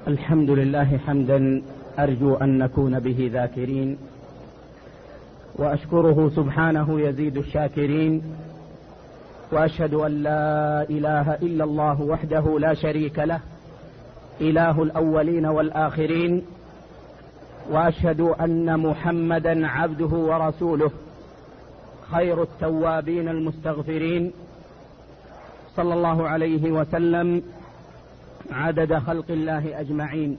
الحمد لله حمدا أرجو أن نكون به ذاكرين، وأشكره سبحانه يزيد الشاكرين، وأشهد أن لا إله إلا الله وحده لا شريك له إله الأولين والآخرين، وأشهد أن محمدا عبده ورسوله خير التوابين المستغفرين، صلى الله عليه وسلم عدد خلق الله أجمعين،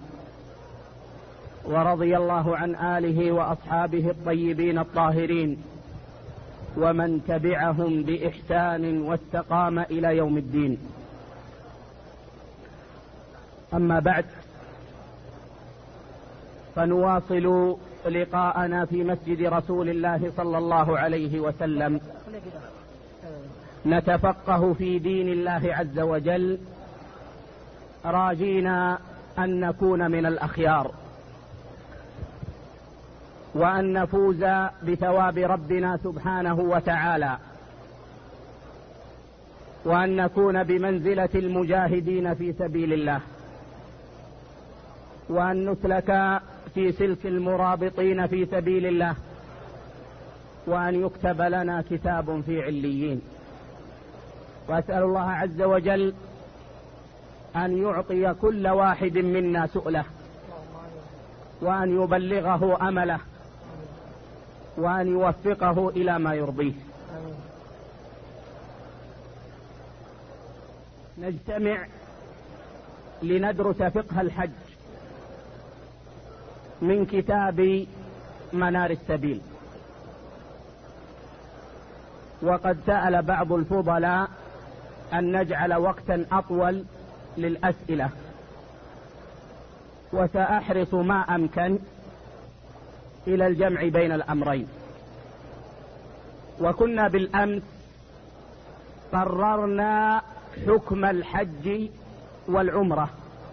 ورضي الله عن آله وأصحابه الطيبين الطاهرين ومن تبعهم بإحسان واستقام إلى يوم الدين. أما بعد، فنواصل لقاءنا في مسجد رسول الله صلى الله عليه وسلم، نتفقه في دين الله عز وجل، راجينا أن نكون من الأخيار، وأن نفوز بثواب ربنا سبحانه وتعالى، وأن نكون بمنزلة المجاهدين في سبيل الله، وأن نسلك في سلك المرابطين في سبيل الله، وأن يكتب لنا كتاب في عليين. وأسأل الله عز وجل أن يعطي كل واحد منا سؤله، وأن يبلغه أمله، وأن يوفقه إلى ما يرضيه. نجتمع لندرس فقه الحج من كتاب منار السبيل. وقد سأل بعض الفضلاء أن نجعل وقتا أطول للأسئلة، وسأحرص ما أمكن إلى الجمع بين الأمرين. وكنا بالأمس قررنا حكم الحج والعمرة،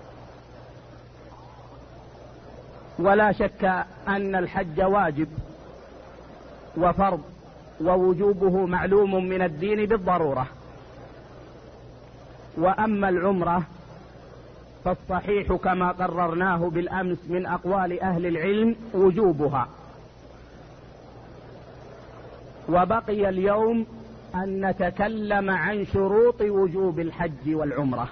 ولا شك أن الحج واجب وفرض، ووجوبه معلوم من الدين بالضرورة. وأما العمرة فالصحيح كما قررناه بالأمس من أقوال أهل العلم وجوبها. وبقي اليوم أن نتكلم عن شروط وجوب الحج والعمرة.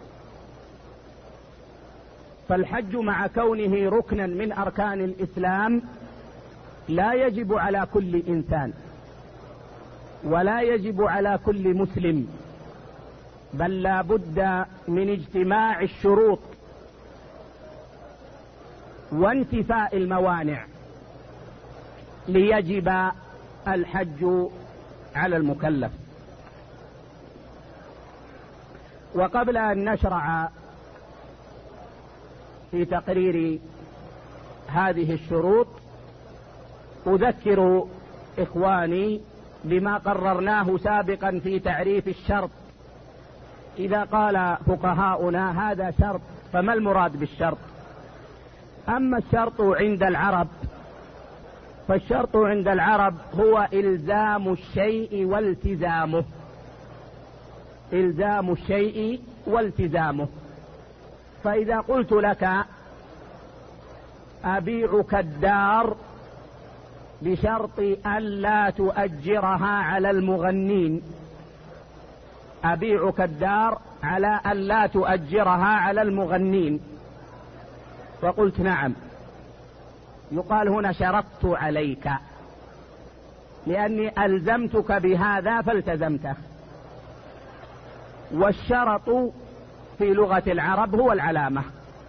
فالحج مع كونه ركنا من أركان الإسلام لا يجب على كل إنسان، ولا يجب على كل مسلم، بل لا بد من اجتماع الشروط وانتفاء الموانع ليجب الحج على المكلف. وقبل أن نشرع في تقرير هذه الشروط، أذكر إخواني بما قررناه سابقا في تعريف الشرط. إذا قال فقهاؤنا هذا شرط، فما المراد بالشرط؟ أما الشرط عند العرب، فالشرط عند العرب هو إلزام الشيء والتزامه، إلزام الشيء والتزامه. فإذا قلت لك أبيعك الدار بشرط أن لا تؤجرها على المغنين، أبيعك الدار على أن لا تؤجرها على المغنين، فقلت نعم، يقال هنا شرطت عليك، لأني ألزمتك بهذا فالتزمته. والشرط في لغة العرب هو العلامة.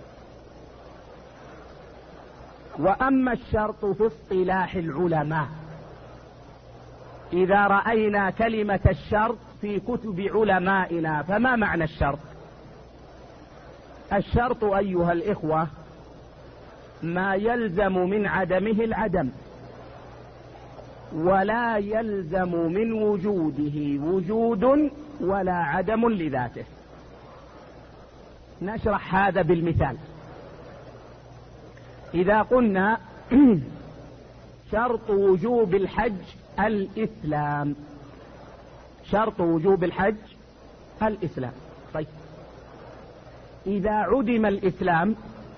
وأما الشرط في اصطلاح العلماء، إذا رأينا كلمة الشرط في كتب علمائنا، فما معنى الشرط؟ الشرط أيها الإخوة ما يلزم من عدمه العدم، ولا يلزم من وجوده وجود ولا عدم لذاته. نشرح هذا بالمثال. إذا قلنا شرط وجوب الحج الإسلام، شرط وجوب الحج الإسلام. طيب، إذا عدم الإسلام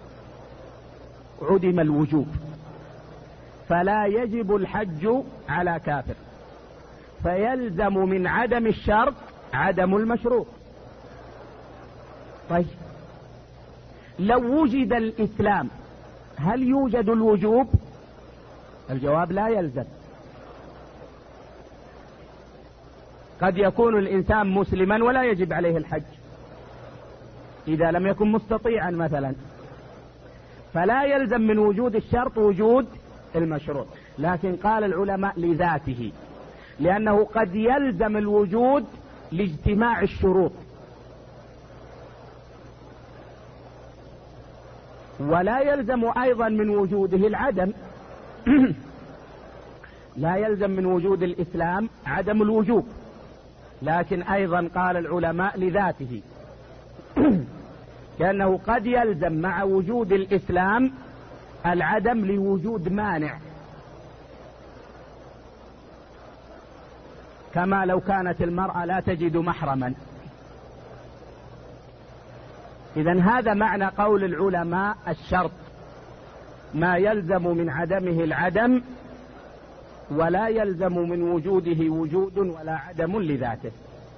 عدم الوجوب، فلا يجب الحج على كافر، فيلزم من عدم الشرط عدم المشروط. طيب لو وجد الإسلام هل يوجد الوجوب؟ الجواب لا يلزم. قد يكون الإنسان مسلما ولا يجب عليه الحج إذا لم يكن مستطيعا مثلا، فلا يلزم من وجود الشرط وجود المشروط. لكن قال العلماء لذاته، لأنه قد يلزم الوجود لاجتماع الشروط، ولا يلزم أيضا من وجوده العدم. لا يلزم من وجود الإسلام عدم الوجوب، لكن أيضا قال العلماء لذاته، لأنه قد يلزم مع وجود الإسلام العدم لوجود مانع، كما لو كانت المرأة لا تجد محرما. إذن هذا معنى قول العلماء الشرط ما يلزم من عدمه العدم ولا يلزم من وجوده وجود ولا عدم لذاته.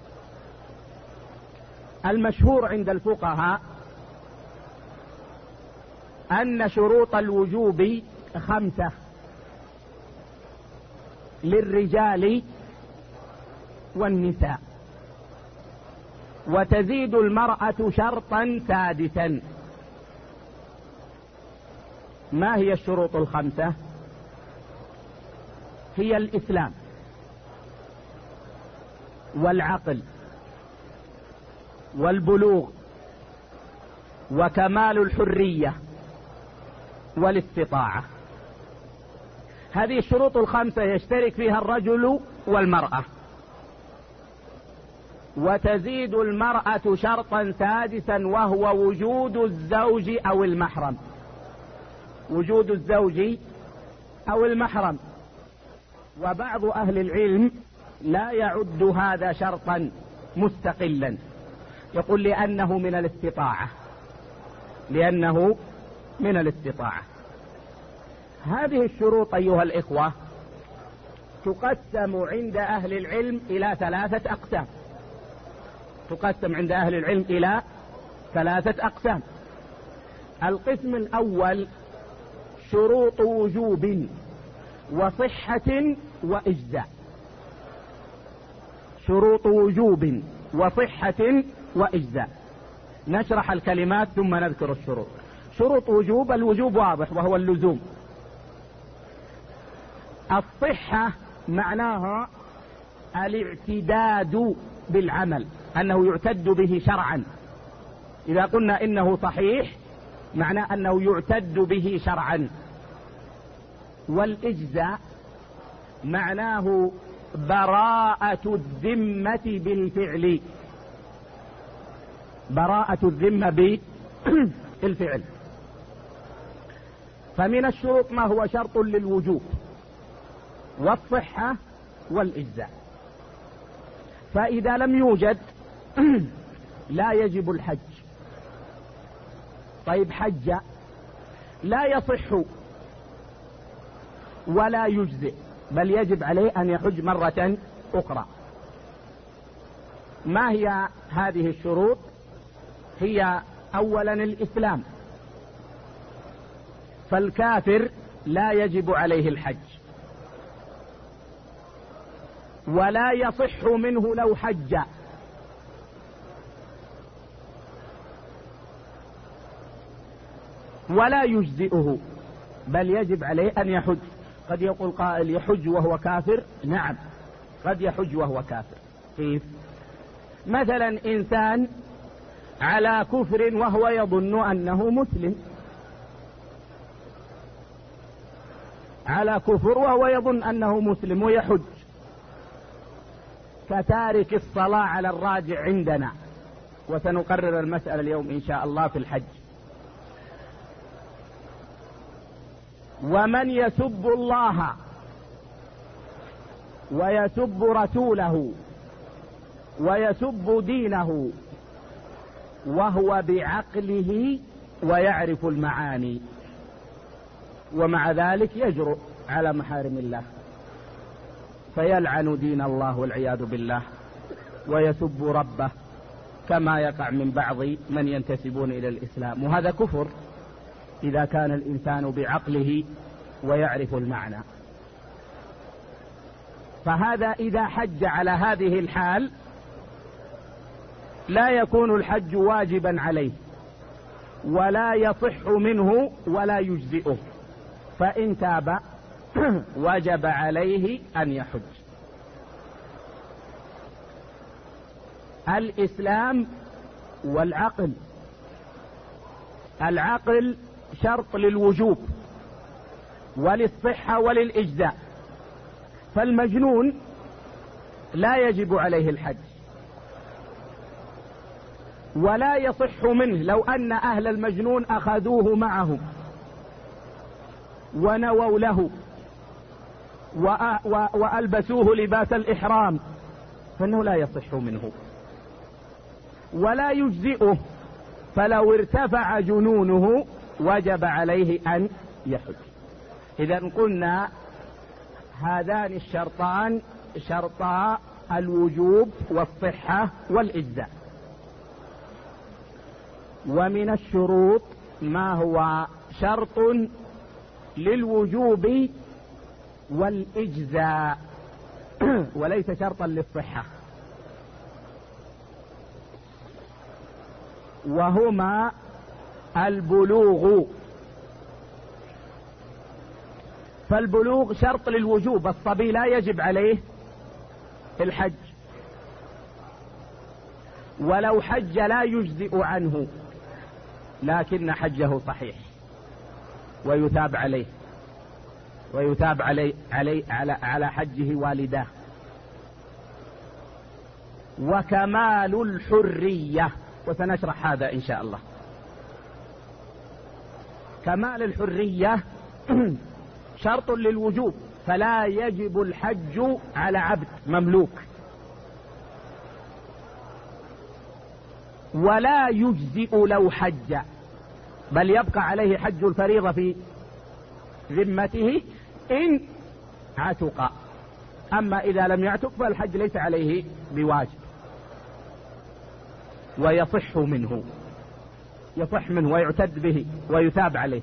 المشهور عند الفقهاء أن شروط الوجوب 5 للرجال والنساء، وتزيد المرأة شرطا سادسا. ما هي الشروط 5؟ هي الإسلام والعقل والبلوغ وكمال الحرية والاستطاعة. هذه الشروط 5 يشترك فيها الرجل والمرأة، وتزيد المرأة شرطا سادسا وهو وجود الزوج أو المحرم. وجود الزوج أو المحرم. وبعض أهل العلم لا يعد هذا شرطا مستقلا، يقول لأنه من الاستطاعة، لأنه من الاستطاعة. هذه الشروط أيها الإخوة تقسم عند أهل العلم إلى 3 أقسام. تقسم عند أهل العلم إلى 3 أقسام. القسم الأول شروط وجوب وصحة وإجزاء. شروط وجوب وصحة وإجزاء. نشرح الكلمات ثم نذكر الشروط. شروط وجوب، الوجوب واضح وهو اللزوم. الصحة معناها الاعتداد بالعمل، أنه يعتد به شرعا. إذا قلنا إنه صحيح معناه أنه يعتد به شرعا. والإجزاء معناه براءة الذمة بالفعل، براءة الذمة بالفعل. فمن الشروط ما هو شرط للوجوب والصحة والإجزاء. فإذا لم يوجد لا يجب الحج. طيب حج لا يصح ولا يجزئ، بل يجب عليه أن يحج مرة أخرى. ما هي هذه الشروط؟ هي أولا الإسلام، فالكافر لا يجب عليه الحج، ولا يصح منه لو حج، ولا يجزئه، بل يجب عليه أن يحج. قد يقول قائل يحج وهو كافر؟ نعم قد يحج وهو كافر. كيف؟ مثلا إنسان على كفر وهو يظن أنه مسلم، على كفر وهو يظن أنه مسلم ويحج، كتارك الصلاة على الراجع عندنا، وسنقرر المسألة اليوم إن شاء الله في الحج. ومن يسب الله ويسب رسوله ويسب دينه وهو بعقله ويعرف المعاني. ومع ذلك يجرؤ على محارم الله، فيلعن دين الله والعياذ بالله ويسب ربه، كما يقع من بعض من ينتسبون إلى الإسلام، وهذا كفر إذا كان الإنسان بعقله ويعرف المعنى. فهذا إذا حج على هذه الحال لا يكون الحج واجبا عليه، ولا يصح منه ولا يجزئه، فإن تاب وجب عليه أن يحج. الإسلام والعقل. العقل شرط للوجوب وللصحة وللإجزاء، فالمجنون لا يجب عليه الحج، ولا يصح منه لو أن أهل المجنون أخذوه معهم ونووا له وألبسوه لباس الإحرام، فإنه لا يصح منه ولا يجزئه، فلو ارتفع جنونه وجب عليه أن يحج. إذا قلنا هذان الشرطان شرطا الوجوب والصحة والإجزاء. ومن الشروط ما هو شرط للوجوب والإجزاء وليس شرطا للصحة، وهما البلوغ. فالبلوغ شرط للوجوب، الصبي لا يجب عليه الحج، ولو حج لا يجزئ عنه، لكن حجه صحيح ويثاب عليه، ويثاب على حجه والداه. وكمال الحرية، وسنشرح هذا إن شاء الله. كمال الحرية شرط للوجوب، فلا يجب الحج على عبد مملوك، ولا يجزئ لو حج، بل يبقى عليه حج الفريضة في ذمته إن عتق. أما إذا لم يعتق فالحج ليس عليه بواجب، ويصح منه، يصح منه ويعتد به ويثاب عليه.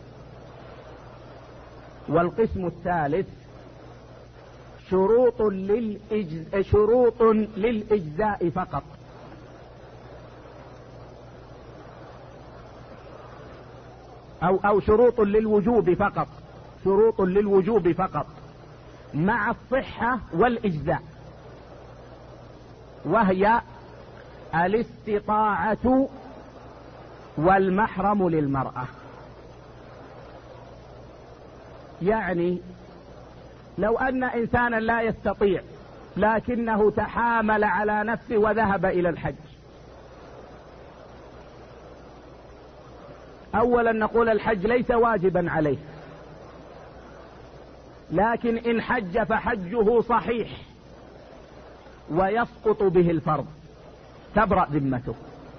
والقسم الثالث شروط للإجزاء فقط، أو شروط للوجوب فقط، شروط للوجوب فقط مع الصحة والإجزاء، وهي الاستطاعة والمحرم للمرأة. يعني لو أن إنسانا لا يستطيع لكنه تحامل على نفسه وذهب إلى الحج، أولا نقول الحج ليس واجبا عليه، لكن إن حج فحجه صحيح ويسقط به الفرض، تبرأ ذمته.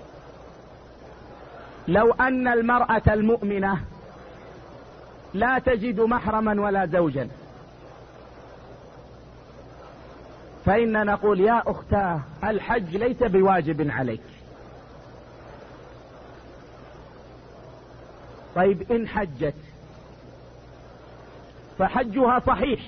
لو أن المرأة المؤمنة لا تجد محرما ولا زوجا، فإن نقول يا أختاه الحج ليس بواجب عليك. طيب إن حجت فحجها صحيح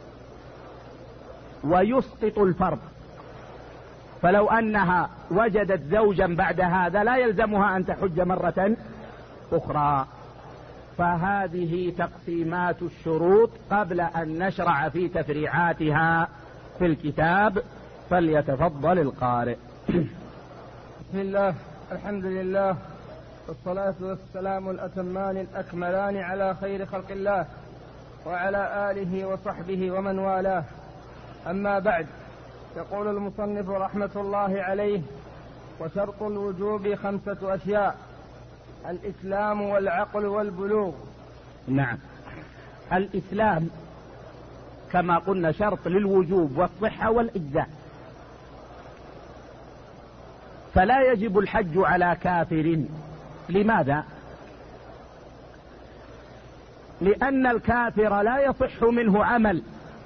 ويسقط الفرض، فلو أنها وجدت زوجا بعد هذا لا يلزمها أن تحج مرة أخرى. فهذه تقسيمات الشروط قبل أن نشرع في تفريعاتها في الكتاب، فليتفضل القارئ. بسم الله، الحمد لله، والصلاة والسلام الأتمان الأكملان على خير خلق الله وعلى آله وصحبه ومن والاه. أما بعد، يقول المصنف رحمة الله عليه: وشرط الوجوب 5 أشياء: الإسلام والعقل والبلوغ. نعم، الإسلام كما قلنا شرط للوجوب والصحة والإجزاء، فلا يجب الحج على كافر. لماذا؟ لأن الكافر لا يصح منه عمل،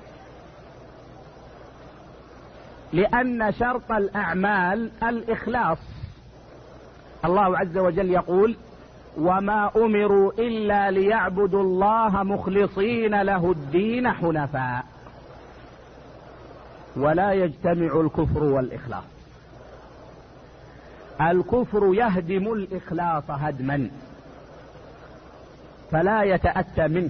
لأن شرط الأعمال الإخلاص. الله عز وجل يقول: وما أمروا إلا ليعبدوا الله مخلصين له الدين حنفاء. ولا يجتمع الكفر والإخلاص. الكفر يهدم الإخلاص هدما فلا يتأتى منه،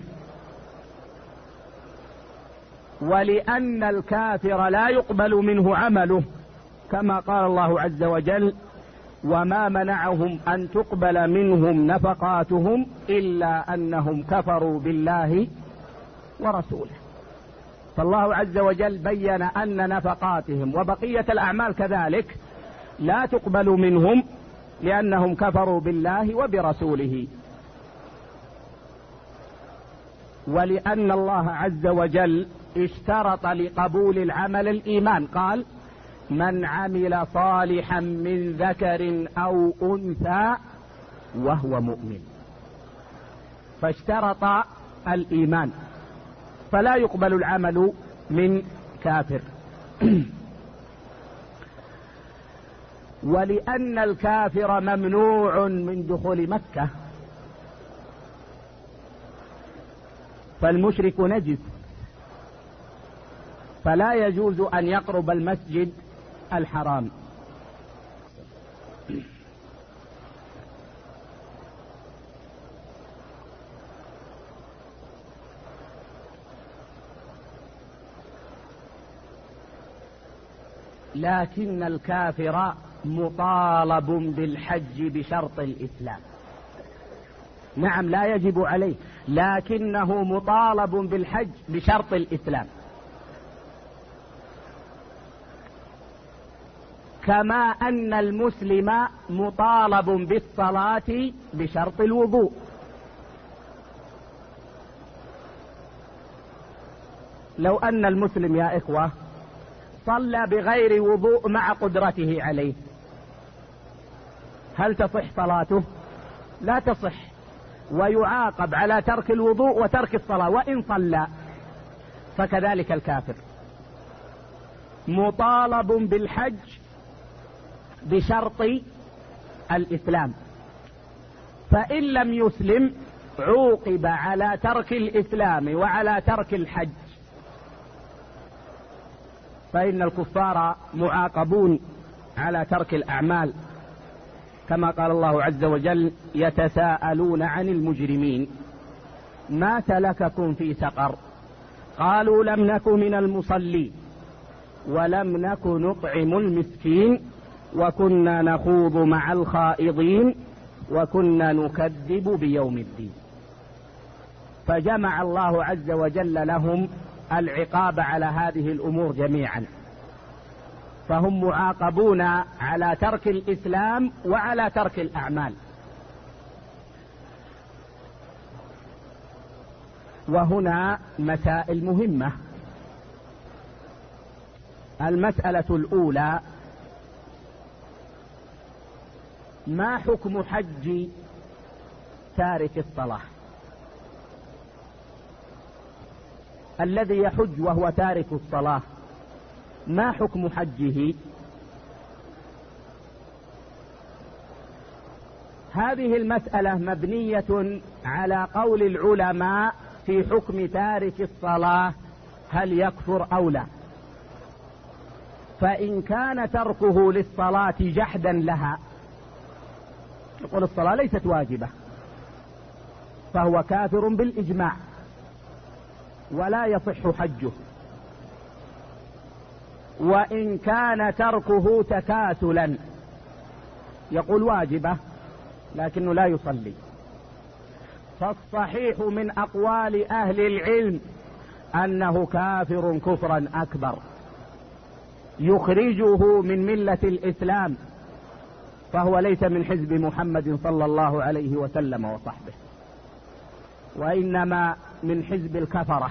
ولأن الكافر لا يقبل منه عمله، كما قال الله عز وجل: وما منعهم أن تقبل منهم نفقاتهم إلا أنهم كفروا بالله ورسوله. فالله عز وجل بين أن نفقاتهم وبقية الأعمال كذلك لا تقبل منهم لأنهم كفروا بالله وبرسوله. ولأن الله عز وجل اشترط لقبول العمل الإيمان، قال: من عمل صالحا من ذكر أو أنثى وهو مؤمن، فاشترط الإيمان، فلا يقبل العمل من كافر. ولأن الكافر ممنوع من دخول مكة، فالمشرك نجس، فلا يجوز أن يقرب المسجد الحرام. لكن الكافر مطالب بالحج بشرط الإسلام. نعم، لا يجب عليه، لكنه مطالب بالحج بشرط الإسلام، كما أن المسلم مطالب بالصلاة بشرط الوضوء. لو أن المسلم يا إخوة صلى بغير وضوء مع قدرته عليه، هل تصح صلاته؟ لا تصح، ويعاقب على ترك الوضوء وترك الصلاة وإن صلى. فكذلك الكافر مطالب بالحج بشرط الإسلام، فإن لم يسلم عوقب على ترك الإسلام وعلى ترك الحج. فإن الكفار معاقبون على ترك الأعمال، كما قال الله عز وجل: يتساءلون عن المجرمين ما سلككم في سقر قالوا لم نك من المصلين ولم نك نطعم المسكين وكنا نخوض مع الخائضين وكنا نكذب بيوم الدين. فجمع الله عز وجل لهم العقاب على هذه الأمور جميعا، فهم معاقبون على ترك الإسلام وعلى ترك الأعمال. وهنا مسائل مهمة. المسألة الأولى: ما حكم حج تارك الصلاة؟ الذي يحج وهو تارك الصلاة ما حكم حجه؟ هذه المسألة مبنية على قول العلماء في حكم تارك الصلاة، هل يكفر أو لا. فإن كان تركه للصلاة جحدا لها، يقول الصلاة ليست واجبة، فهو كافر بالإجماع ولا يصح حجه. وإن كان تركه تكاسلا، يقول واجبة لكنه لا يصلي، فالصحيح من أقوال أهل العلم أنه كافر كفرا أكبر يخرجه من ملة الإسلام، فهو ليس من حزب محمد صلى الله عليه وسلم وصحبه، وإنما من حزب الكفرة،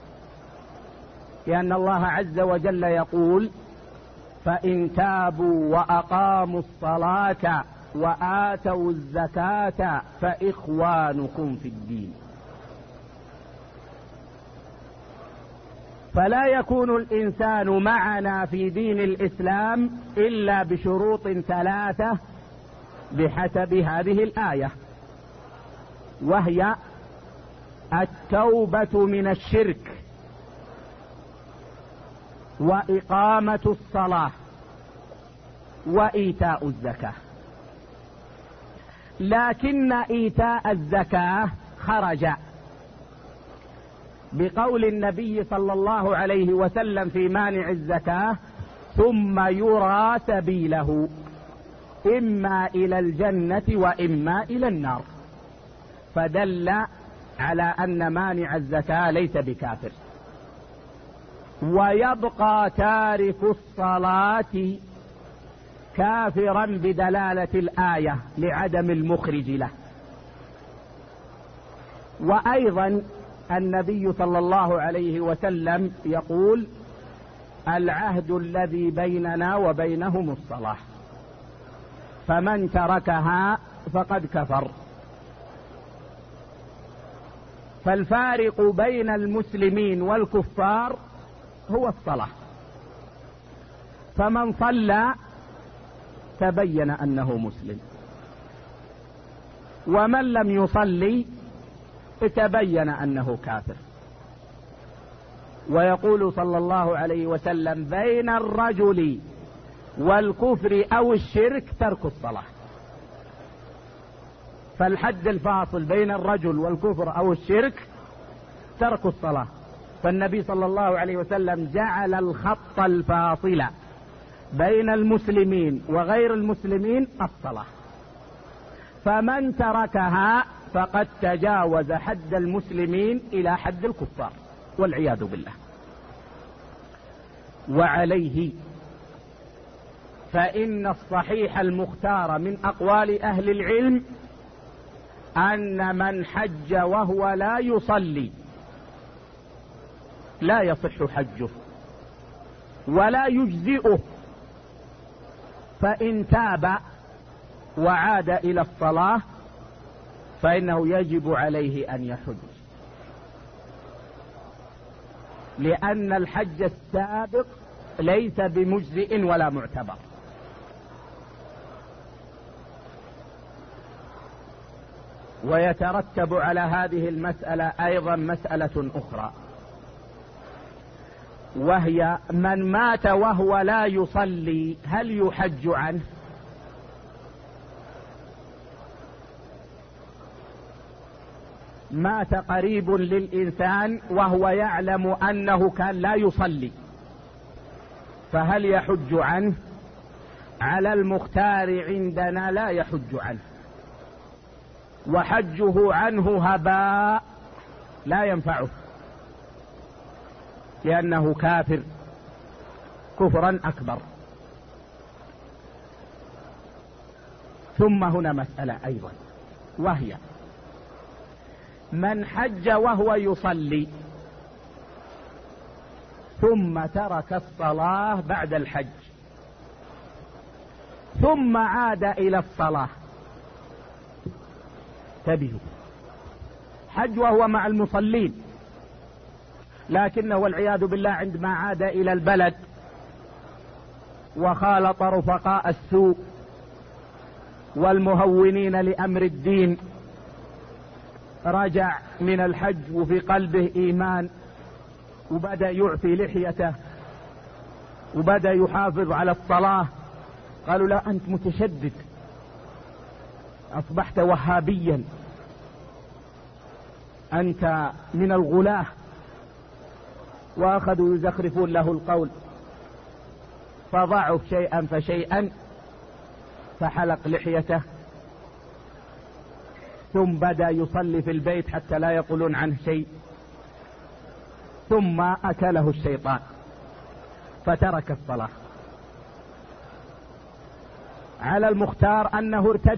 لأن الله عز وجل يقول: فإن تابوا وأقاموا الصلاة وآتوا الزكاة فإخوانكم في الدين. فلا يكون الإنسان معنا في دين الإسلام إلا بشروط ثلاثة بحسب هذه الآية، وهي التوبة من الشرك، وإقامة الصلاة، وإيتاء الزكاة. لكن إيتاء الزكاة خرج بقول النبي صلى الله عليه وسلم في مانع الزكاة: ثم يرى سبيله إما إلى الجنة وإما إلى النار، فدل على أن مانع الزكاة ليس بكافر. ويبقى تارك الصلاة كافرا بدلالة الآية لعدم المخرج له. وأيضا النبي صلى الله عليه وسلم يقول: العهد الذي بيننا وبينهم الصلاة، فمن تركها فقد كفر. فالفارق بين المسلمين والكفار هو الصلاة، فمن صلى تبين أنه مسلم، ومن لم يصلي تبين أنه كافر. ويقول صلى الله عليه وسلم: بين الرجل والكفر أو الشرك ترك الصلاة. فالحد الفاصل بين الرجل والكفر أو الشرك ترك الصلاة. فالنبي صلى الله عليه وسلم جعل الخط الفاصل بين المسلمين وغير المسلمين الصلاة، فمن تركها فقد تجاوز حد المسلمين إلى حد الكفار والعياذ بالله. وعليه فإن الصحيح المختار من أقوال أهل العلم أن من حج وهو لا يصلي لا يصح حجه ولا يجزئه، فإن تاب وعاد إلى الصلاة فإنه يجب عليه أن يحج، لأن الحج السابق ليس بمجزئ ولا معتبر. ويترتب على هذه المسألة أيضا مسألة أخرى، وهي: من مات وهو لا يصلي هل يحج عنه؟ مات قريب للإنسان وهو يعلم أنه كان لا يصلي، فهل يحج عنه؟ على المختار عندنا لا يحج عنه، وحجه عنه هباء لا ينفعه، لأنه كافر كفرا أكبر. ثم هنا مسألة أيضا، وهي: من حج وهو يصلي ثم ترك الصلاة بعد الحج ثم عاد إلى الصلاة، انتبهوا، حج وهو مع المصلين، لكنه والعياذ بالله عندما عاد إلى البلد وخالط رفقاء السوء والمهونين لأمر الدين رجع من الحج وفي قلبه إيمان، وبدأ يعفي لحيته وبدأ يحافظ على الصلاة. قالوا: لا، أنت متشدد، أصبحت وهابيا، أنت من الغلاة. وأخذوا يزخرفون له القول، فضعف شيئا فشيئا، فحلق لحيته، ثم بدأ يصلي في البيت حتى لا يقولون عنه شيء، ثم أكله الشيطان فترك الصلاة. على المختار أنه ارتد،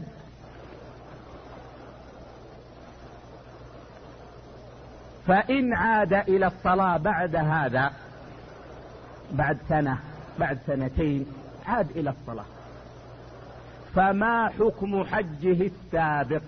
فإن عاد إلى الصلاة بعد هذا، بعد سنة بعد سنتين، عاد إلى الصلاة، فما حكم حجه السابق؟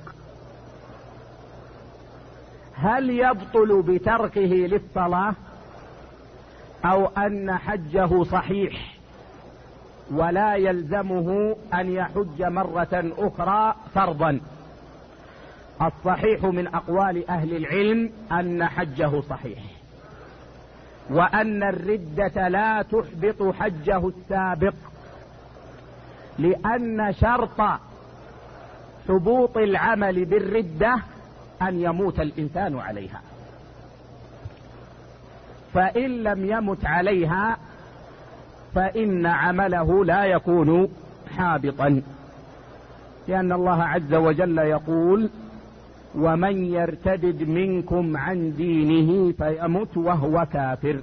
هل يبطل بتركه للصلاة أو أن حجه صحيح ولا يلزمه أن يحج مرة أخرى فرضا. الصحيح من أقوال أهل العلم أن حجه صحيح، وأن الردة لا تحبط حجه السابق، لأن شرط حبوط العمل بالردة أن يموت الإنسان عليها، فإن لم يمت عليها فإن عمله لا يكون حابطا، لأن الله عز وجل يقول: ومن يرتدد منكم عن دينه فيمت وهو كافر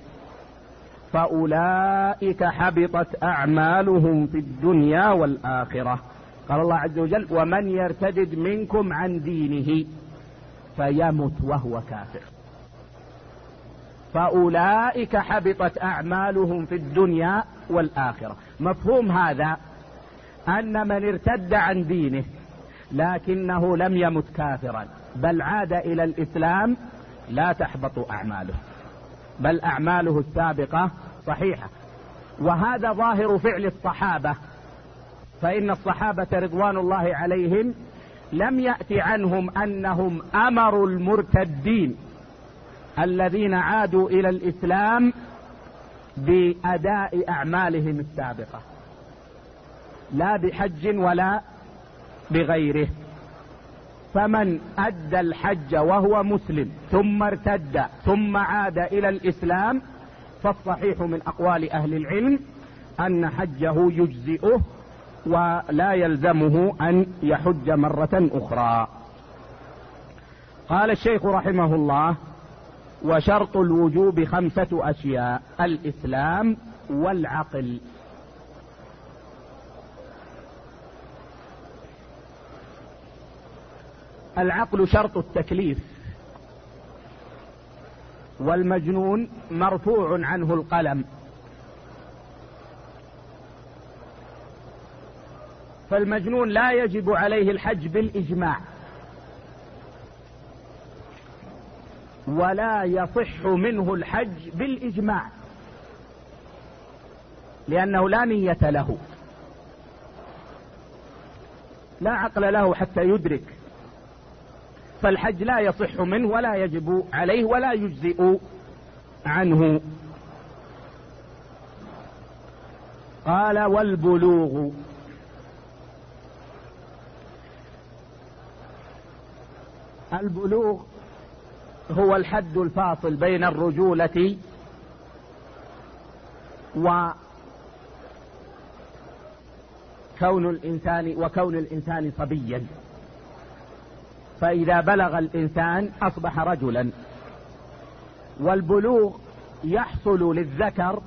فأولئك حبطت أعمالهم في الدنيا والآخرة. قال الله عز وجل: ومن يرتدد منكم عن دينه فيمت وهو كافر فأولئك حبطت أعمالهم في الدنيا والآخرة. مفهوم هذا أن من ارتد عن دينه لكنه لم يمت كافرا بل عاد إلى الإسلام لا تحبط أعماله، بل أعماله السابقة صحيحة. وهذا ظاهر فعل الصحابة، فإن الصحابة رضوان الله عليهم لم يأت عنهم أنهم أمروا المرتدين الذين عادوا إلى الإسلام بأداء أعمالهم السابقة، لا بحج ولا بغيره. فمن أدى الحج وهو مسلم ثم ارتد ثم عاد إلى الإسلام فالصحيح من أقوال أهل العلم أن حجه يجزئه ولا يلزمه أن يحج مرة أخرى. قال الشيخ رحمه الله: وشرط الوجوب 5 أشياء: الإسلام والعقل. العقل شرط التكليف، والمجنون مرفوع عنه القلم، فالمجنون لا يجب عليه الحج بالإجماع، ولا يصح منه الحج بالإجماع، لأنه لا نية له، لا عقل له حتى يدرك، فالحج لا يصح منه ولا يجب عليه ولا يجزئ عنه. قال: والبلوغ. البلوغ هو الحد الفاصل بين الرجولة وكون الإنسان صبيا، فإذا بلغ الإنسان أصبح رجلا. والبلوغ يحصل للذكر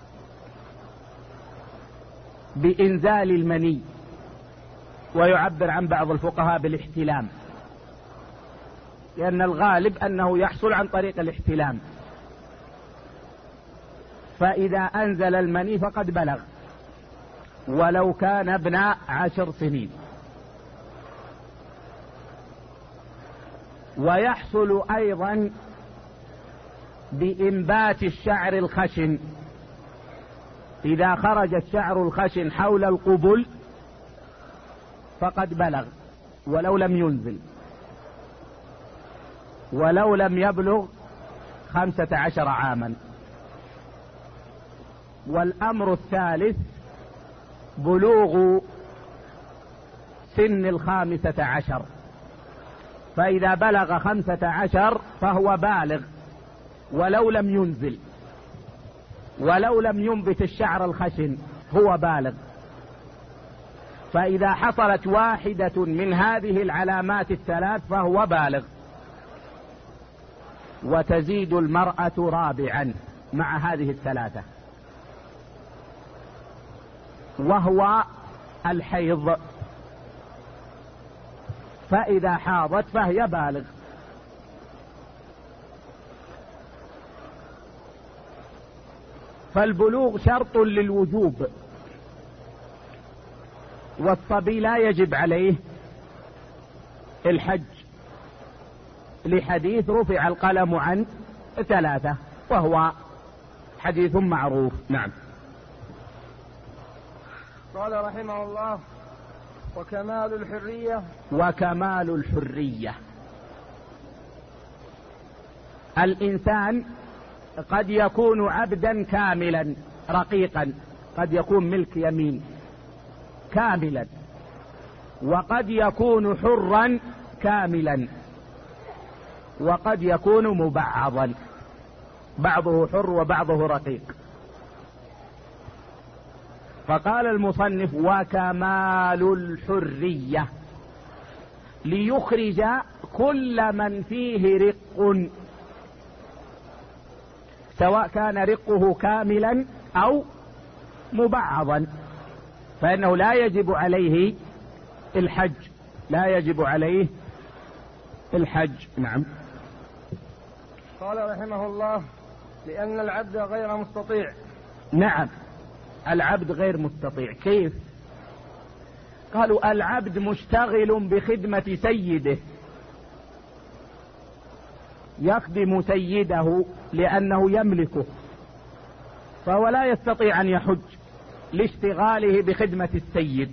بإنزال المني، ويعبر عن بعض الفقهاء بالاحتلام، لأن الغالب أنه يحصل عن طريق الاحتلام، فإذا أنزل المني فقد بلغ ولو كان ابن 10 سنين. ويحصل أيضا بإنبات الشعر الخشن، إذا خرج الشعر الخشن حول القبل فقد بلغ ولو لم ينزل، ولو لم يبلغ 15 عاما. والأمر الثالث بلوغ سن 15، فإذا بلغ 15 فهو بالغ ولو لم ينزل، ولو لم ينبت الشعر الخشن هو بالغ. فإذا حصلت واحدة من هذه العلامات الثلاث فهو بالغ. وتزيد المرأة رابعا مع هذه الثلاثة، وهو الحيض، فإذا حاضت فهي بالغ. فالبلوغ شرط للوجوب، والصبي لا يجب عليه الحج لحديث رفع القلم عن 3، وهو حديث معروف. نعم. قال رحمه الله: وكمال الحرية. وكمال الحرية، الإنسان قد يكون عبدا كاملا رقيقا، قد يكون ملك يمين كاملا، وقد يكون حرا كاملا، وقد يكون مبعضا، بعضه حر وبعضه رقيق. فقال المصنف: وكمال الحرية، ليخرج كل من فيه رق، سواء كان رقه كاملا أو مبعضا، فإنه لا يجب عليه الحج، لا يجب عليه الحج. نعم. قال رحمه الله: لأن العبد غير مستطيع. نعم، العبد غير مستطيع. كيف؟ قالوا: العبد مشتغل بخدمة سيده، يخدم سيده لأنه يملكه، فهو لا يستطيع أن يحج لاشتغاله بخدمة السيد،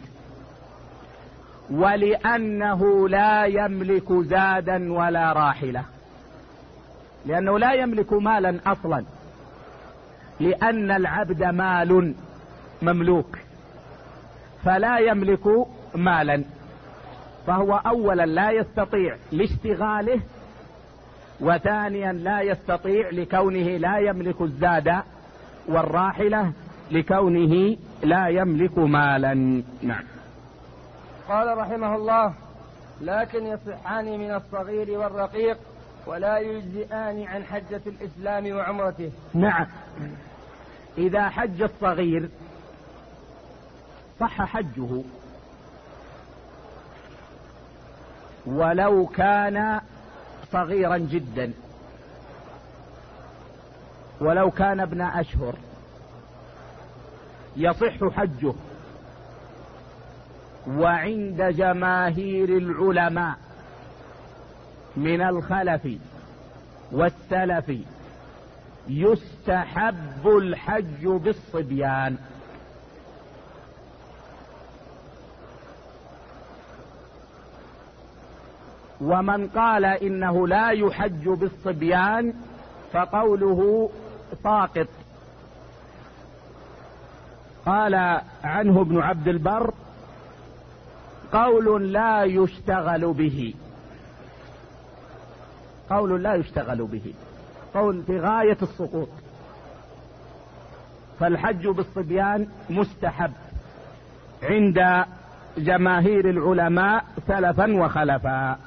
ولأنه لا يملك زادا ولا راحلة، لأنه لا يملك مالا أصلا، لأن العبد مال مملوك، فلا يملك مالا، فهو أولا لا يستطيع لاشتغاله، وثانيا لا يستطيع لكونه لا يملك الزاد والراحلة، لكونه لا يملك مالا. نعم. قال رحمه الله: لكن يصحان من الصغير والرقيق، ولا يجزئان عن حجة الإسلام وعمرته. نعم، إذا حج الصغير صح حجه، ولو كان صغيرا جدا، ولو كان ابن أشهر يصح حجه. وعند جماهير العلماء من الخلف والسلف يستحب الحج بالصبيان، ومن قال إنه لا يحج بالصبيان فقوله ساقط. قال عنه ابن عبد البر: قول لا يشتغل به، قول لا يشتغل به، قول في غاية السقوط. فالحج بالصبيان مستحب عند جماهير العلماء سلفا وخلفا،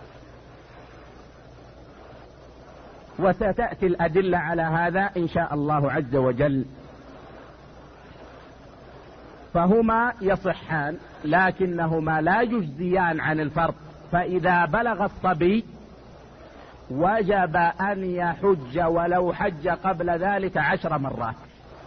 وستأتي الأدلة على هذا إن شاء الله عز وجل. فهما يصحان، لكنهما لا يجزيان عن الفرض، فإذا بلغ الصبي وجب أن يحج ولو حج قبل ذلك 10 مرات.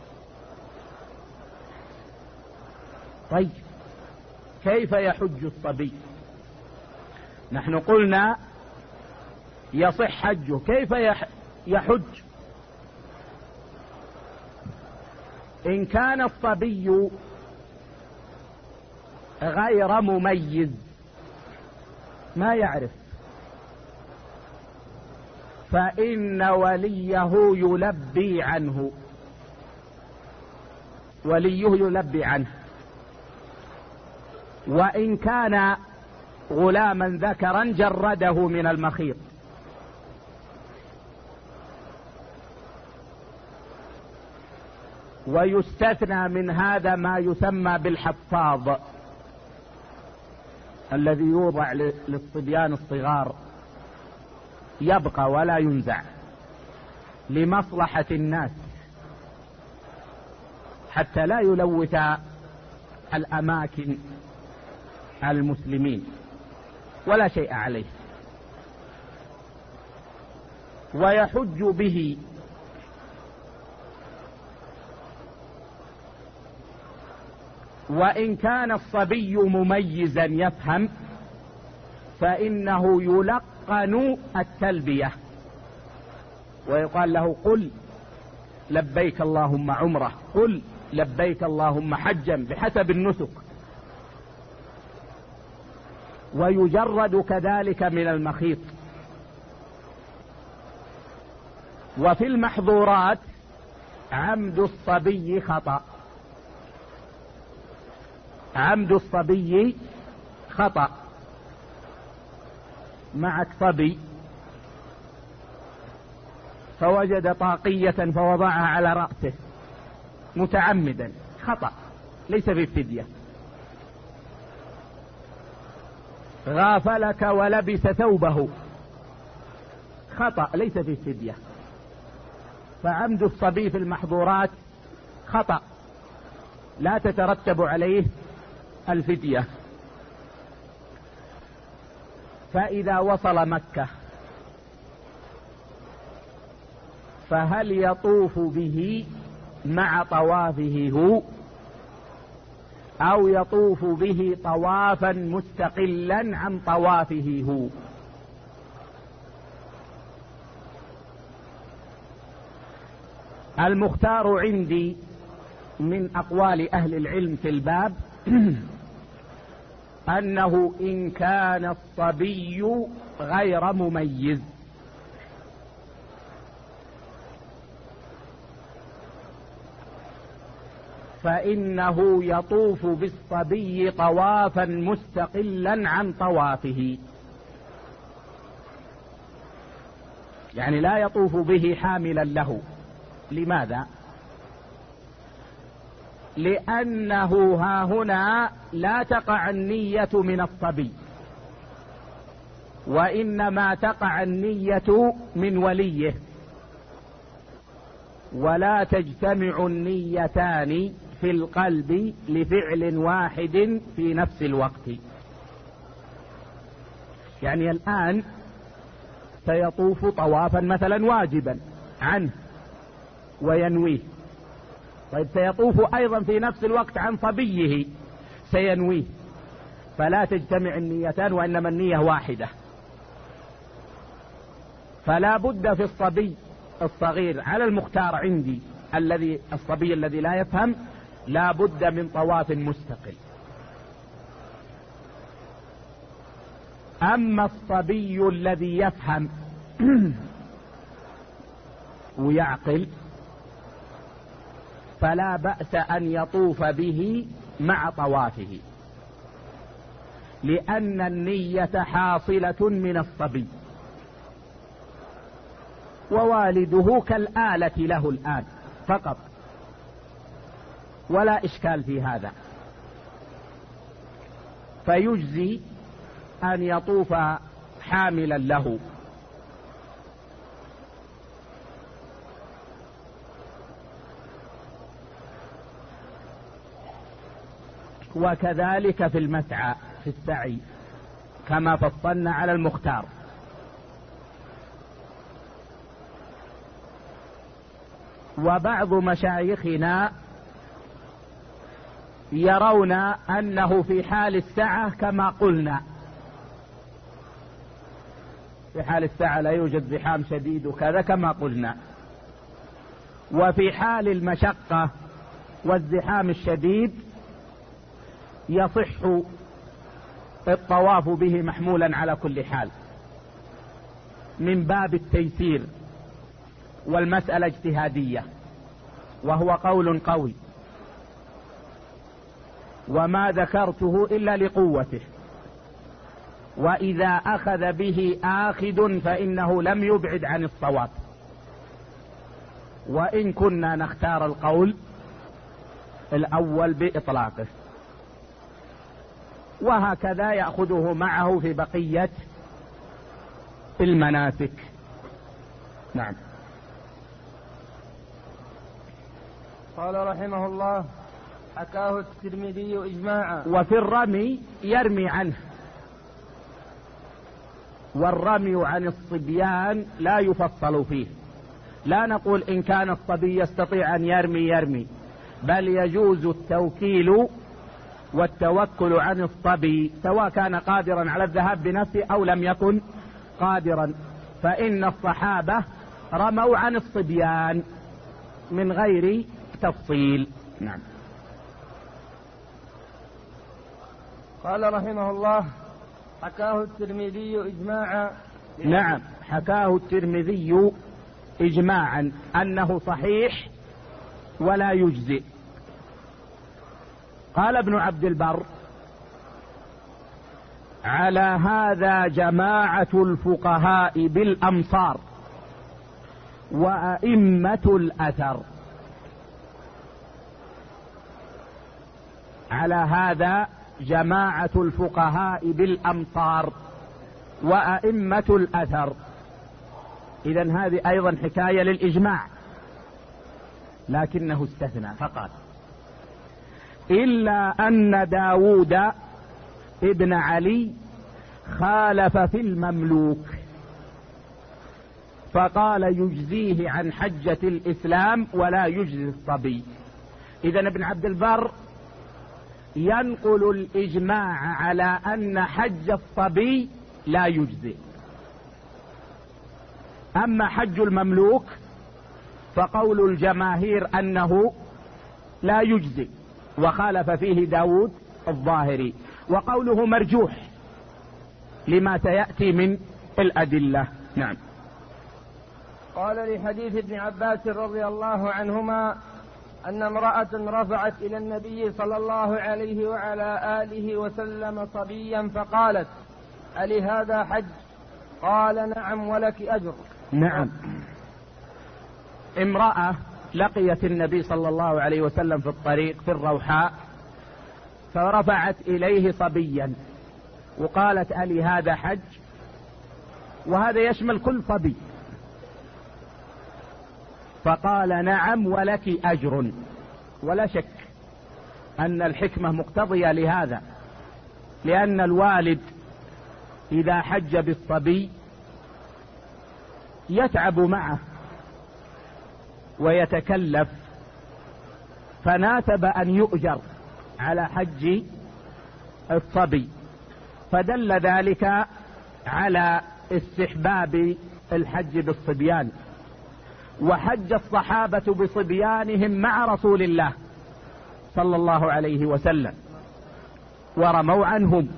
طيب، كيف يحج الصبي؟ نحن قلنا يصح حجه، كيف يحج؟ إن كان الصبي غير مميز ما يعرف، فإن وليه يلبي عنه، وليه يلبي عنه. وإن كان غلاما ذكرا جرده من المخيط. ويستثنى من هذا ما يسمى بالحفاظ، الذي يوضع للصبيان الصغار، يبقى ولا ينزع لمصلحة الناس حتى لا يلوث الأماكن المسلمين، ولا شيء عليه. ويحج به وإن كان الصبي مميزا يفهم فإنه يلقن التلبية، ويقال له: قل لبيك اللهم عمرة، قل لبيك اللهم حجا بحسب النسك. ويجرد كذلك من المخيط. وفي المحظورات عمد الصبي خطأ، عمد الصبي خطأ. معك صبي فوجد طاقية فوضعها على رأسه متعمدا، خطأ ليس في فدية. غافلك ولبس ثوبه، خطأ ليس في فدية. فعمد الصبي في المحظورات خطأ لا تترتب عليه الفدية. فإذا وصل مكة فهل يطوف به مع طوافه هو أو يطوف به طوافا مستقلا عن طوافه هو؟ المختار عندي من أقوال أهل العلم في الباب أنه إن كان الصبي غير مميز فإنه يطوف بالصبي طوافا مستقلا عن طوافه، يعني لا يطوف به حاملا له. لماذا؟ لأنه ها هنا لا تقع النية من الصبي، وإنما تقع النية من وليه، ولا تجتمع النيتان في القلب لفعل واحد في نفس الوقت. يعني الآن سيطوف طوافا مثلا واجبا عنه وينويه، طيب سيطوف أيضا في نفس الوقت عن صبيه سينويه، فلا تجتمع النيتان وإنما النية واحدة. فلا بد في الصبي الصغير على المختار عندي الصبي الذي لا يفهم لا بد من طواف مستقل. أما الصبي الذي يفهم ويعقل فلا بأس أن يطوف به مع طوافه، لأن النية حاصلة من الصبي، ووالده كالآلة له الآن فقط، ولا إشكال في هذا. فيجزي أن يطوف حاملا له. وكذلك في المسعى في السعي كما فصلنا على المختار. وبعض مشايخنا يرون أنه في حال السعة كما قلنا، في حال السعة لا يوجد زحام شديد وكذا كما قلنا، وفي حال المشقة والزحام الشديد يصح الطواف به محمولا على كل حال من باب التيسير، والمسألة اجتهادية وهو قول قوي، وما ذكرته إلا لقوته. وإذا أخذ به آخذ فإنه لم يبعد عن الصواب، وإن كنا نختار القول الأول بإطلاقه. وهكذا يأخذه معه في بقية المناسك. نعم. قال رحمه الله: حكاه الترمذي إجماعا. وفي الرمي يرمي عنه، والرمي عن الصبيان لا يفصل فيه، لا نقول إن كان الصبي يستطيع أن يرمي، بل يجوز التوكيل والتوكل عن الصبي سواء كان قادرا على الذهاب بنفسه أو لم يكن قادرا، فإن الصحابة رموا عن الصبيان من غير تفصيل. نعم. قال رحمه الله: حكاه الترمذي إجماعا. نعم، حكاه الترمذي إجماعا أنه صحيح ولا يجزئ. قال ابن عبد البر: على هذا جماعة الفقهاء بالأمصار وأئمة الأثر. على هذا جماعة الفقهاء بالأمصار وأئمة الأثر. إذن هذه أيضا حكاية للإجماع، لكنه استثنى فقال: إلا أن داود ابن علي خالف في المملوك فقال يجزيه عن حجة الإسلام ولا يجزي الصبي. إذن ابن عبد البر ينقل الإجماع على أن حج الصبي لا يجزي. أما حج المملوك فقول الجماهير أنه لا يجزي، وخالف فيه داود الظاهري، وقوله مرجوح لما سيأتي من الأدلة. نعم. قال: لحديث ابن عباس رضي الله عنهما أن امرأة رفعت إلى النبي صلى الله عليه وعلى آله وسلم صبيا فقالت: ألهذا حج؟ قال: نعم ولك أجر. نعم. امرأة لقيت النبي صلى الله عليه وسلم في الطريق في الروحاء، فرفعت إليه صبيا وقالت: ألهذا حج؟ وهذا يشمل كل صبي. فقال: نعم ولك أجر. ولا شك أن الحكمة مقتضية لهذا، لأن الوالد إذا حج بالصبي يتعب معه ويتكلف، فناسب أن يؤجر على حج الصبي، فدل ذلك على استحباب الحج بالصبيان. وحج الصحابة بصبيانهم مع رسول الله صلى الله عليه وسلم ورموا عنهم.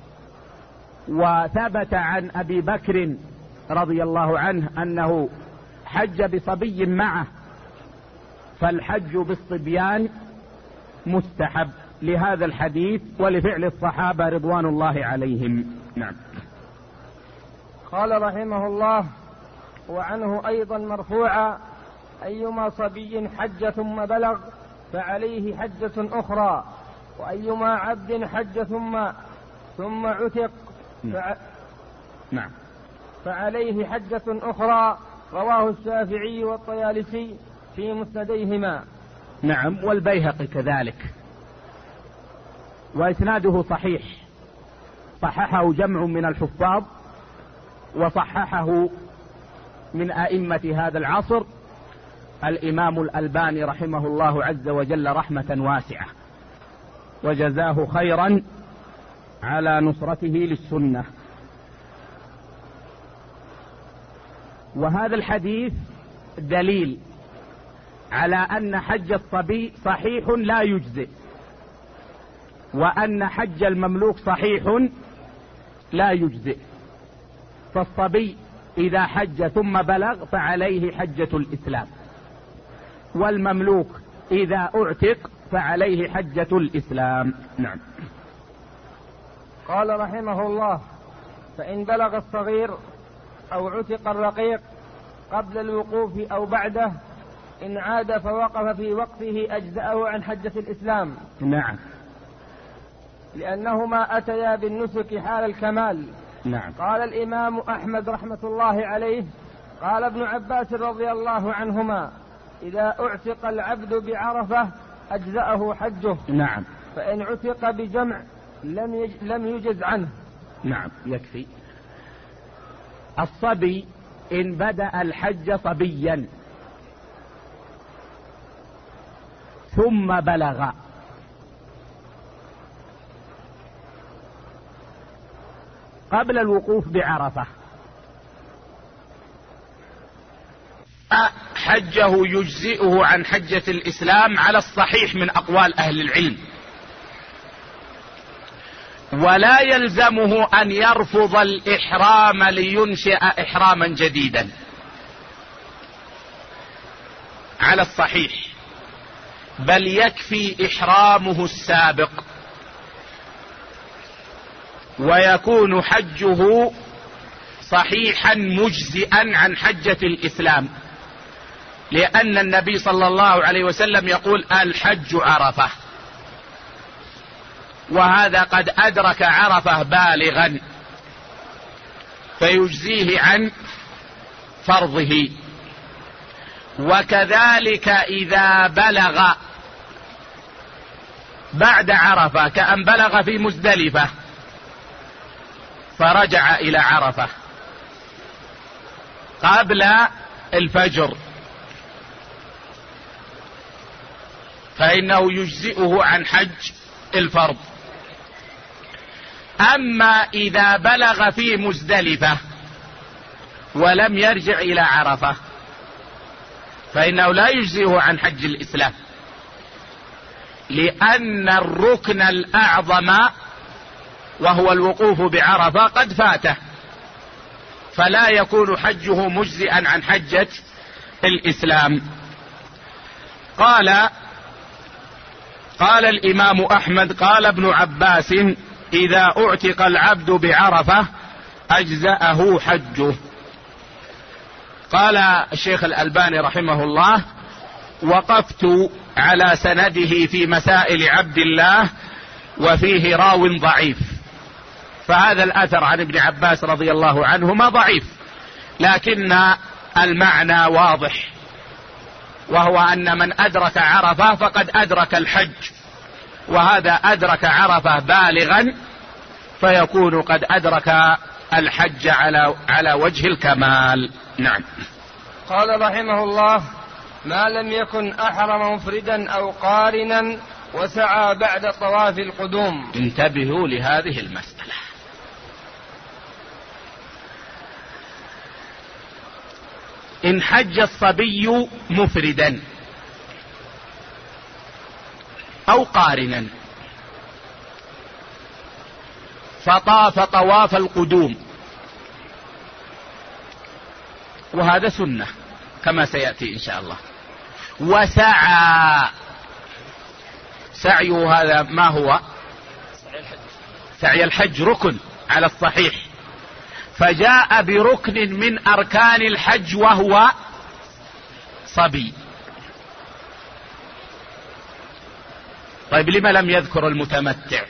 وثبت عن أبي بكر رضي الله عنه أنه حج بصبي معه، فالحج بالصبيان مستحب لهذا الحديث ولفعل الصحابة رضوان الله عليهم. نعم. قال رحمه الله: وعنه أيضا مرفوعا: أيما صبي حج ثم بلغ فعليه حجة أخرى، وأيما عبد حج ثم عتق نعم فعليه حجة أخرى. رواه الشافعي والطيالسي في مسنديهما. نعم، والبيهقي كذلك، وإسناده صحيح، صححه جمع من الحفاظ، وصححه من أئمة هذا العصر الإمام الألباني رحمه الله عز وجل رحمة واسعة، وجزاه خيرا على نصرته للسنة. وهذا الحديث دليل على أن حج الصبي صحيح لا يجزئ، وأن حج المملوك صحيح لا يجزئ. فالصبي إذا حج ثم بلغ فعليه حجة الإسلام، والمملوك إذا أعتق فعليه حجة الإسلام. نعم. قال رحمه الله: فإن بلغ الصغير أو عتق الرقيق قبل الوقوف أو بعده، إن عاد فوقف في وقته أجزأه عن حجة الإسلام. نعم. لأنهما أتيا بالنسك حال الكمال. نعم. قال الإمام أحمد رحمة الله عليه: قال ابن عباس رضي الله عنهما: إذا أعتق العبد بعرفة أجزأه حجه. نعم. فإن عتق بجمع لم يجز عنه. نعم، يكفي. الصبي إن بدأ الحج صبيا ثم بلغ قبل الوقوف بعرفة، حجه يجزئه عن حجة الإسلام على الصحيح من أقوال أهل العلم، ولا يلزمه أن يرفض الإحرام لينشئ إحراما جديدا على الصحيح، بل يكفي إحرامه السابق ويكون حجه صحيحا مجزئا عن حجة الإسلام، لأن النبي صلى الله عليه وسلم يقول الحج عرفة، وهذا قد أدرك عرفة بالغا فيجزيه عن فرضه. وكذلك إذا بلغ بعد عرفة، كأن بلغ في مزدلفة فرجع إلى عرفة قبل الفجر، فإنه يجزئه عن حج الفرض. أما إذا بلغ في مزدلفة ولم يرجع إلى عرفة فإنه لا يجزئه عن حج الإسلام، لأن الركن الأعظم وهو الوقوف بعرفة قد فاته، فلا يكون حجه مجزئا عن حجة الإسلام. قال الإمام أحمد قال ابن عباس إذا اعتق العبد بعرفة أجزأه حجه. قال الشيخ الألباني رحمه الله وقفت على سنده في مسائل عبد الله وفيه راو ضعيف، فهذا الأثر عن ابن عباس رضي الله عنهما ضعيف، لكن المعنى واضح، وهو أن من أدرك عرفة فقد أدرك الحج، وهذا أدرك عرفة بالغا فيكون قد أدرك الحج على وجه الكمال. نعم. قال رحمه الله ما لم يكن أحرم مفردا أو قارنا وسعى بعد طواف القدوم. انتبهوا لهذه المسألة. إن حج الصبي مفردا أو قارنا فطاف طواف القدوم، وهذا سنة كما سيأتي إن شاء الله، وسعى، سعيه هذا ما هو؟ سعي الحج ركن على الصحيح، فجاء بركن من أركان الحج وهو صبي. طيب لما لم يذكر المتمتع؟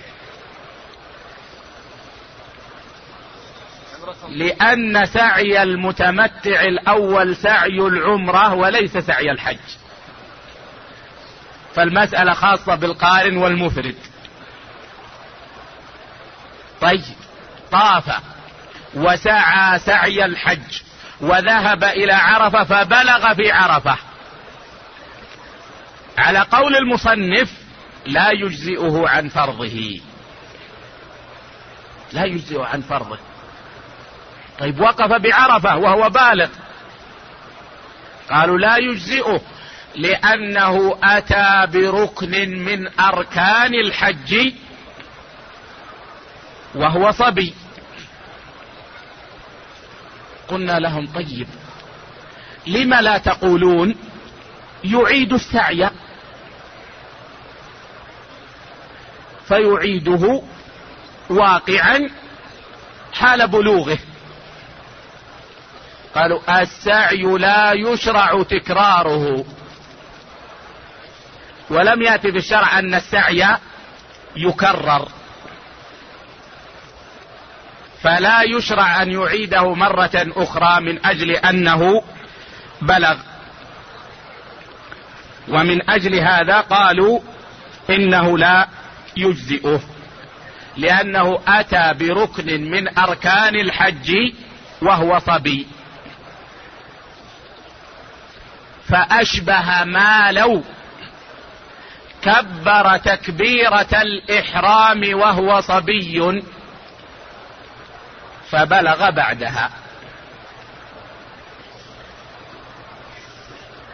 لأن سعي المتمتع الأول سعي العمرة وليس سعي الحج، فالمسألة خاصة بالقارن والمفرد. طيب طاف وسعى سعي الحج وذهب إلى عرفة فبلغ في عرفة، على قول المصنف لا يجزئه عن فرضه، لا يجزئه عن فرضه. طيب وقف بعرفة وهو بالغ، قالوا لا يجزئه لأنه أتى بركن من أركان الحج وهو صبي. قلنا لهم طيب لما لا تقولون يعيد السعي فيعيده واقعا حال بلوغه؟ قالوا السعي لا يشرع تكراره، ولم يأتي في الشرع أن السعي يكرر، فلا يشرع أن يعيده مرة أخرى من أجل أنه بلغ. ومن أجل هذا قالوا إنه لا يجزئه، لأنه أتى بركن من أركان الحج وهو صبي، فأشبه ما لو كبر تكبيرة الإحرام وهو صبي فبلغ بعدها.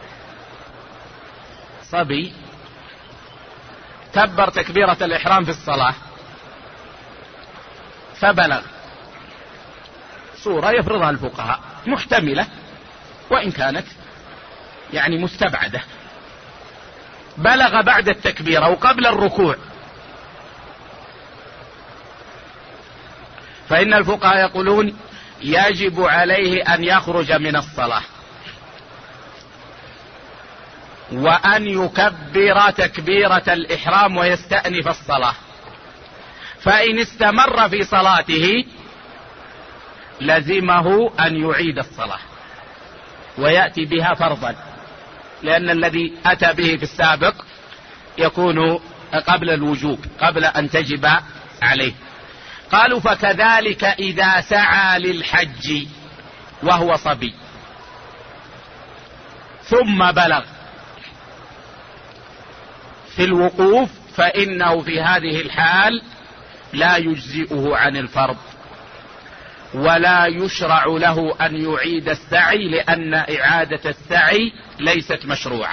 صبي كبر تكبيرة الإحرام في الصلاة فبلغ صورة يفرضها الفقهاء محتملة وإن كانت يعني مستبعدة، بلغ بعد التكبيرة وقبل الركوع، فإن الفقهاء يقولون يجب عليه أن يخرج من الصلاة وأن يكبر تكبيرة الإحرام ويستأنف الصلاة، فإن استمر في صلاته لزمه أن يعيد الصلاة ويأتي بها فرضا، لأن الذي أتى به في السابق يكون قبل الوجوب، قبل أن تجب عليه. قالوا فكذلك إذا سعى للحج وهو صبي ثم بلغ في الوقوف فإنه في هذه الحال لا يجزئه عن الفرض ولا يشرع له أن يعيد السعي، لأن إعادة السعي ليست مشروعة.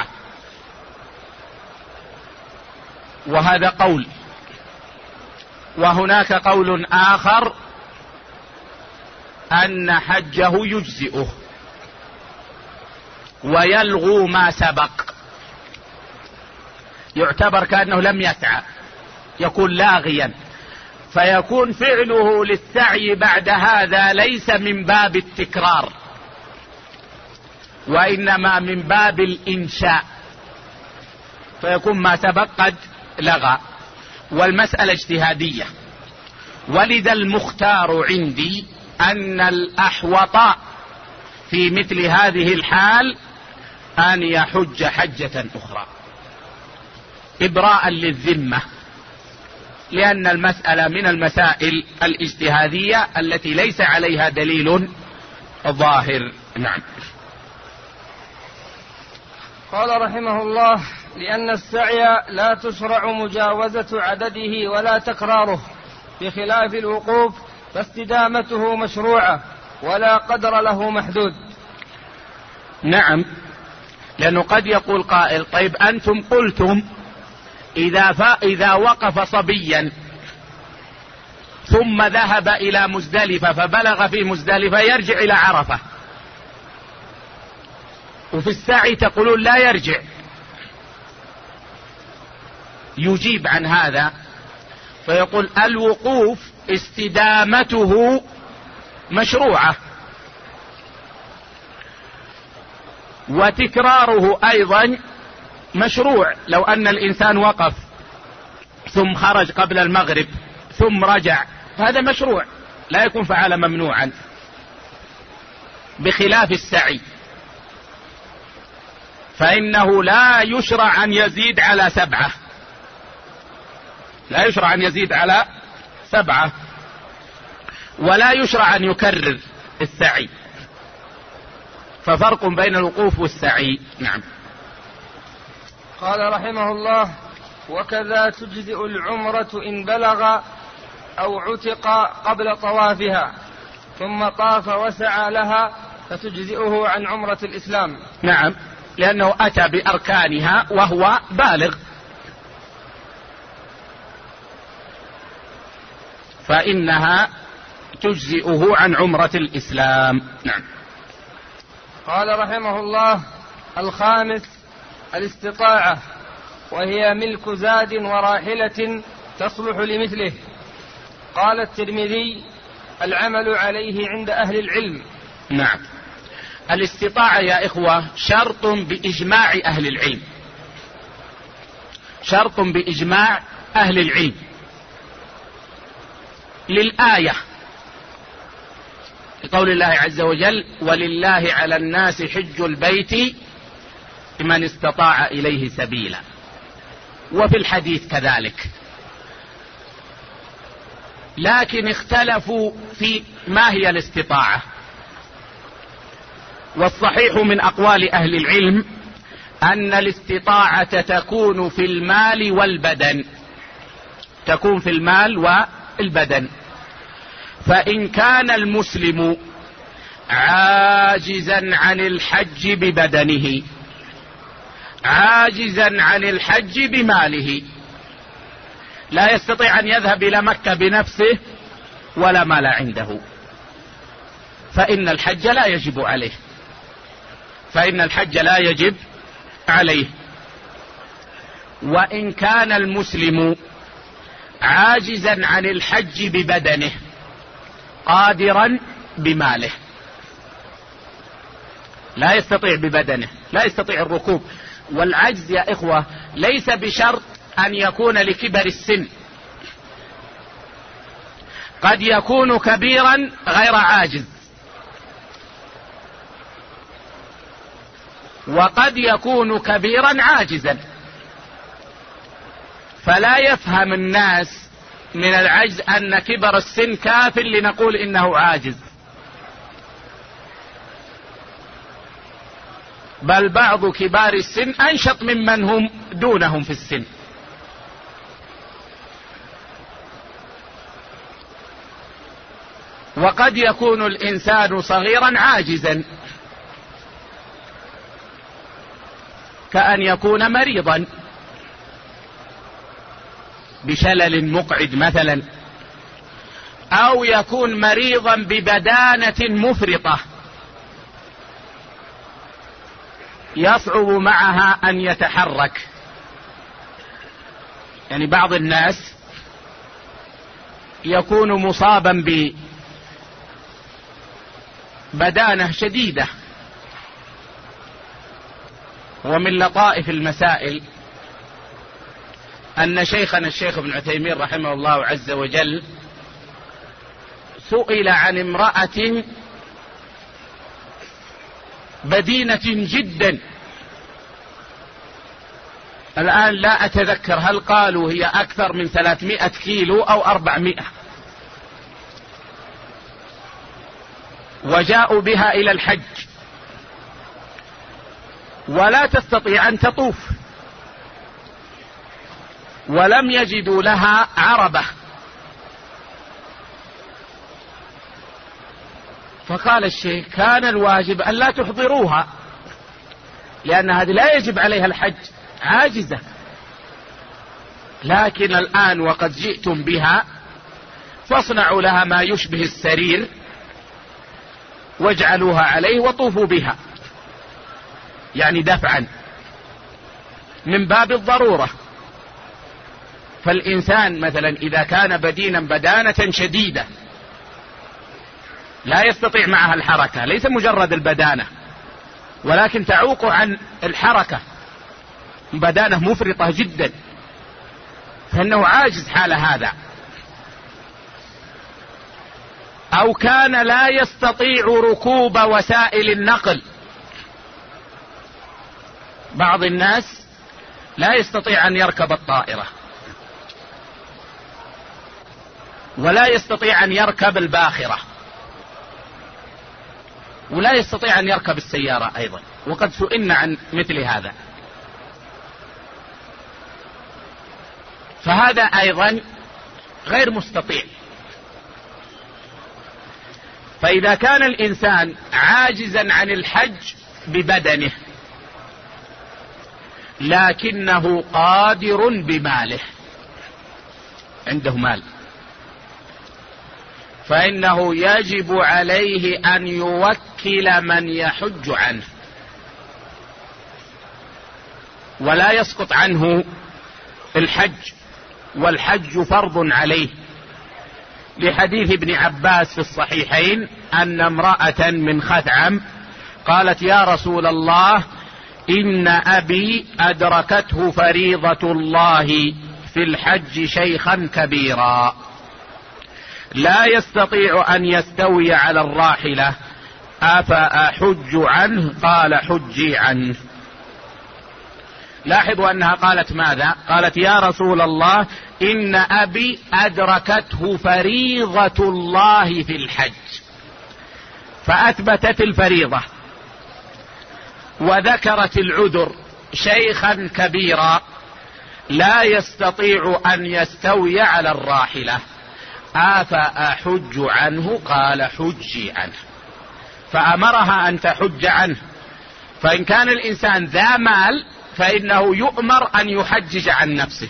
وهذا قول. وهناك قول آخر أن حجه يجزئه ويلغو ما سبق، يعتبر كأنه لم يسعى، يكون لاغيا، فيكون فعله للسعي بعد هذا ليس من باب التكرار وإنما من باب الإنشاء، فيكون ما سبق قد لغى. والمسألة اجتهادية، ولذا المختار عندي أن الأحوط في مثل هذه الحال أن يحج حجة أخرى إبراء للذمة، لأن المسألة من المسائل الاجتهادية التي ليس عليها دليل ظاهر. نعم. قال رحمه الله: لأن السعي لا تشرع مجاوزة عدده ولا تكراره، بخلاف الوقوف فاستدامته مشروعة ولا قدر له محدود. نعم، لأنه قد يقول قائل: طيب أنتم قلتم إذا وقف صبيا ثم ذهب إلى مزدلفة فبلغ في مزدلفة يرجع إلى عرفة، وفي السعي تقولون لا يرجع. يجيب عن هذا فيقول: الوقوف استدامته مشروعة وتكراره أيضا مشروع. لو أن الإنسان وقف ثم خرج قبل المغرب ثم رجع هذا مشروع، لا يكون فعل ممنوعا، بخلاف السعي فإنه لا يشرع أن يزيد على 7، لا يشرع أن يزيد على 7، ولا يشرع أن يكرر السعي، ففرق بين الوقوف والسعي. نعم. قال رحمه الله: وكذا تجزئ العمرة إن بلغ أو عتق قبل طوافها ثم طاف وسعى لها فتجزئه عن عمرة الإسلام. نعم، لأنه أتى بأركانها وهو بالغ، فإنها تجزئه عن عمرة الإسلام. نعم. قال رحمه الله: الخامس الاستطاعة، وهي ملك زاد وراحلة تصلح لمثله. قال الترمذي: العمل عليه عند أهل العلم. نعم، الاستطاعة يا إخوة شرط بإجماع أهل العلم، شرط بإجماع أهل العلم للآية، لقول الله عز وجل: ولله على الناس حج البيت من استطاع إليه سبيلا، وفي الحديث كذلك. لكن اختلفوا في ما هي الاستطاعة، والصحيح من أقوال أهل العلم أن الاستطاعة تكون في المال والبدن، تكون في المال والبدن. فإن كان المسلم عاجزا عن الحج ببدنه، عاجزا عن الحج بماله، لا يستطيع أن يذهب إلى مكة بنفسه ولا مال عنده، فإن الحج لا يجب عليه، فإن الحج لا يجب عليه. وإن كان المسلم عاجزا عن الحج ببدنه قادرا بماله، لا يستطيع ببدنه، لا يستطيع الركوب. والعجز يا إخوة ليس بشرط أن يكون لكبر السن، قد يكون كبيرا غير عاجز، وقد يكون كبيرا عاجزا، فلا يفهم الناس من العجز أن كبر السن كاف لنقول إنه عاجز، بل بعض كبار السن أنشط ممن هم دونهم في السن. وقد يكون الإنسان صغيرا عاجزا، كأن يكون مريضا بشلل مقعد مثلا، أو يكون مريضا ببدانة مفرطة يصعب معها أن يتحرك. يعني بعض الناس يكون مصابا ببدانة شديدة. ومن لطائف المسائل أن شيخنا الشيخ ابن عثيمين رحمه الله عز وجل سئل عن امرأة بدينة جدا، الآن لا أتذكر هل قالوا هي أكثر من 300 كيلو أو 400، وجاءوا بها إلى الحج ولا تستطيع أن تطوف، ولم يجدوا لها عربة، فقال الشيخ كان الواجب أن لا تحضروها، لأن هذه لا يجب عليها الحج، عاجزة، لكن الآن وقد جئتم بها فاصنعوا لها ما يشبه السرير واجعلوها عليه وطوفوا بها، يعني دفعا من باب الضرورة. فالإنسان مثلا إذا كان بدينا بدانة شديدة لا يستطيع معها الحركة، ليس مجرد البدانة ولكن تعوق عن الحركة، بدانة مفرطة جدا، فإنه عاجز حال هذا. أو كان لا يستطيع ركوب وسائل النقل، بعض الناس لا يستطيع أن يركب الطائرة، ولا يستطيع أن يركب الباخرة، ولا يستطيع أن يركب السيارة أيضا، وقد سئلنا عن مثل هذا، فهذا أيضا غير مستطيع. فإذا كان الإنسان عاجزا عن الحج ببدنه لكنه قادر بماله، عنده مال، فإنه يجب عليه أن يوكل من يحج عنه، ولا يسقط عنه الحج، والحج فرض عليه، لحديث ابن عباس في الصحيحين أن امرأة من خثعم قالت يا رسول الله إن أبي أدركته فريضة الله في الحج شيخا كبيرا لا يستطيع أن يستوي على الراحلة أفأحج عنه؟ قال حجي عنه. لاحظوا أنها قالت ماذا؟ قالت يا رسول الله إن أبي أدركته فريضة الله في الحج، فأثبتت الفريضة وذكرت العذر، شيخا كبيرا لا يستطيع أن يستوي على الراحلة أفأحج عنه؟ قال حجي عنه، فأمرها أن تحج عنه. فإن كان الإنسان ذا مال فإنه يؤمر أن يحجج عن نفسه،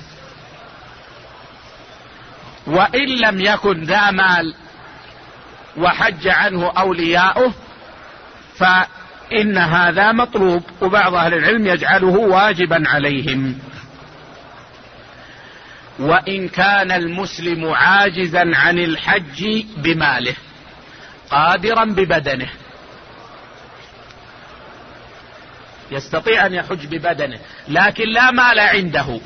وإن لم يكن ذا مال وحج عنه أولياؤه فإن هذا مطلوب، وبعض أهل العلم يجعله واجبا عليهم. وإن كان المسلم عاجزا عن الحج بماله قادرا ببدنه، يستطيع أن يحج ببدنه لكن لا مال عنده،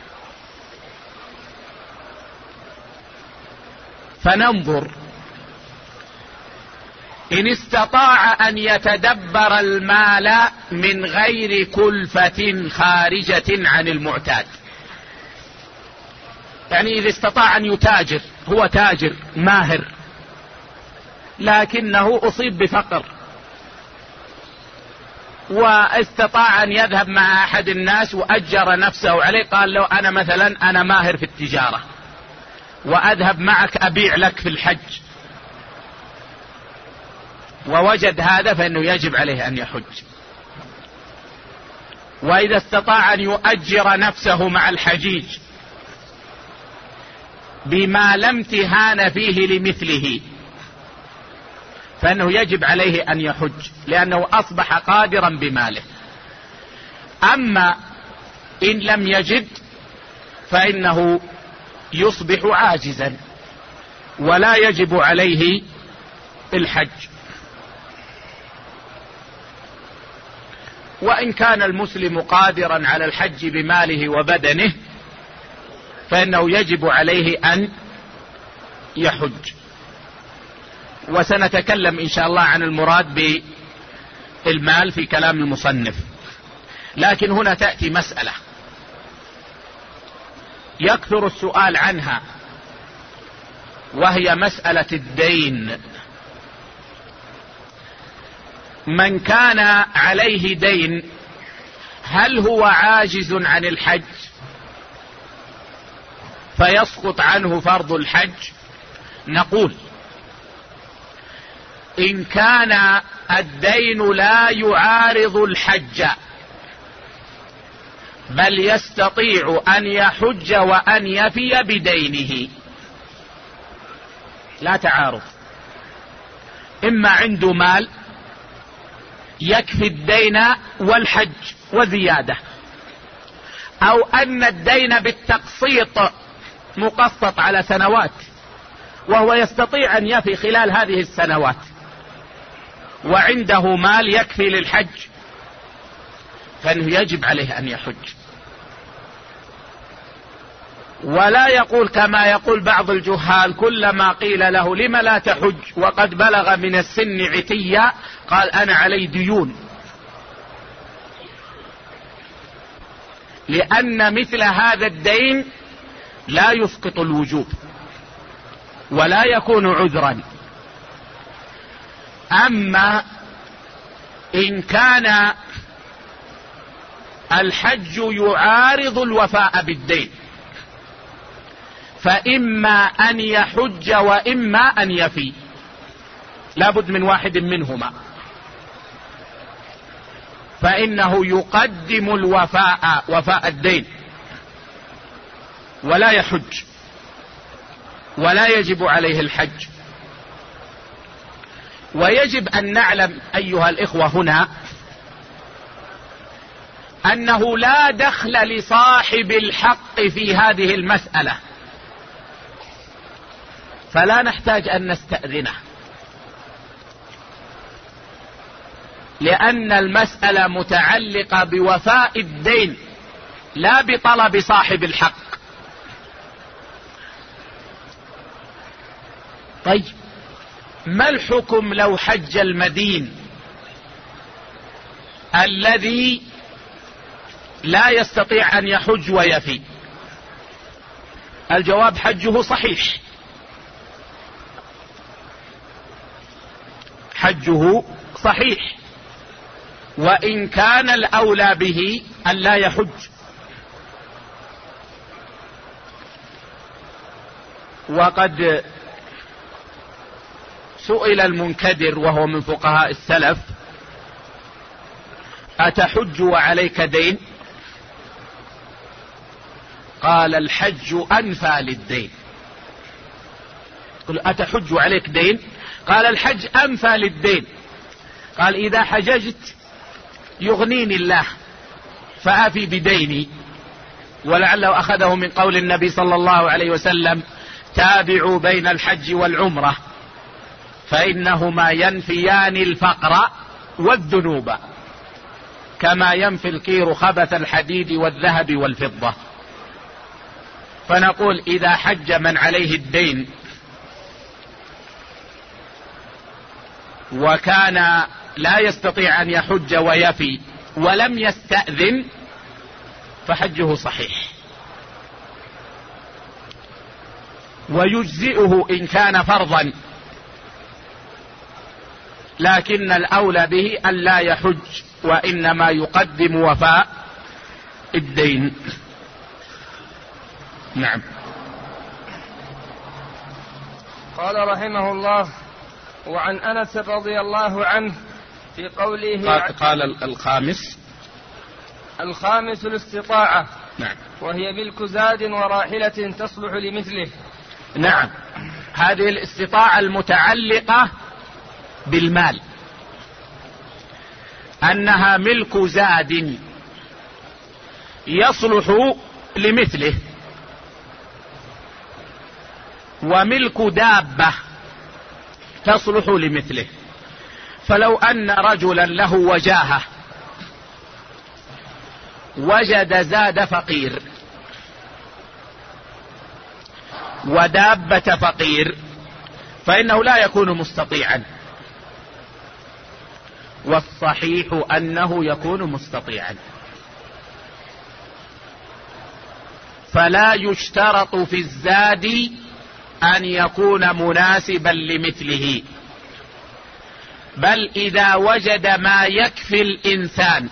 فننظر إن استطاع أن يتدبر المال من غير كلفة خارجة عن المعتاد، يعني إذا استطاع أن يتاجر، هو تاجر ماهر لكنه أصيب بفقر، واستطاع أن يذهب مع أحد الناس وأجر نفسه عليه، قال له أنا مثلا أنا ماهر في التجارة وأذهب معك أبيع لك في الحج، ووجد هذا فإنه يجب عليه أن يحج. وإذا استطاع أن يؤجر نفسه مع الحجيج بما لا امتهان فيه لمثله فإنه يجب عليه أن يحج، لأنه أصبح قادرا بماله. أما إن لم يجد فإنه يصبح عاجزا ولا يجب عليه الحج. وإن كان المسلم قادرا على الحج بماله وبدنه فإنه يجب عليه أن يحج. وسنتكلم إن شاء الله عن المراد بالمال في كلام المصنف. لكن هنا تأتي مسألة يكثر السؤال عنها، وهي مسألة الدين. من كان عليه دين هل هو عاجز عن الحج فيسقط عنه فرض الحج؟ نقول إن كان الدين لا يعارض الحج بل يستطيع أن يحج وأن يفي بدينه، لا تعارض، إما عنده مال يكفي الدين والحج وزيادة، أو أن الدين بالتقسيط مقسط على سنوات وهو يستطيع أن يفي خلال هذه السنوات، وعنده مال يكفي للحج، فإنه يجب عليه أن يحج. ولا يقول كما يقول بعض الجهال كلما قيل له لم لا تحج وقد بلغ من السن عتيا قال أنا علي ديون، لأن مثل هذا الدين لا يسقط الوجوب ولا يكون عذرا. أما إن كان الحج يعارض الوفاء بالدين فإما أن يحج وإما أن يفي، لابد من واحد منهما، فإنه يقدم الوفاء، وفاء الدين، ولا يحج ولا يجب عليه الحج. ويجب أن نعلم أيها الإخوة هنا أنه لا دخل لصاحب الحق في هذه المسألة، فلا نحتاج أن نستأذنه، لأن المسألة متعلقة بوفاء الدين لا بطلب صاحب الحق. طيب ما الحكم لو حج المدين الذي لا يستطيع أن يحج ويفي؟ الجواب حجه صحيح، حجه صحيح، وإن كان الأولى به أن لا يحج. وقد سئل المنكدر وهو من فقهاء السلف أتحج وعليك دين؟ قال الحج أنفى للدين. قل أتحج عليك دين؟ قال الحج أنفى للدين. قال إذا حججت يغنيني الله فأفي بديني. ولعله أخذه من قول النبي صلى الله عليه وسلم: تابعوا بين الحج والعمرة فإنهما ينفيان الفقر والذنوب كما ينفي الكير خبث الحديد والذهب والفضة. فنقول إذا حج من عليه الدين وكان لا يستطيع أن يحج ويفي ولم يستأذن فحجه صحيح، ويجزئه إن كان فرضا، لكن الأولى به أن لا يحج وإنما يقدم وفاء الدين. نعم. قال رحمه الله: وعن أنس رضي الله عنه في قوله قال الخامس الاستطاعة. نعم. وهي ملك زاد وراحلة تصلح لمثله. نعم. هذه الاستطاعة المتعلقة بالمال، أنها ملك زاد يصلح لمثله، وملك دابة تصلح لمثله. فلو أن رجلا له وجاهة وجد زاد فقير ودابة فقير فإنه لا يكون مستطيعا، والصحيح أنه يكون مستطيعا. فلا يشترط في الزاد أن يكون مناسبا لمثله، بل إذا وجد ما يكفي الإنسان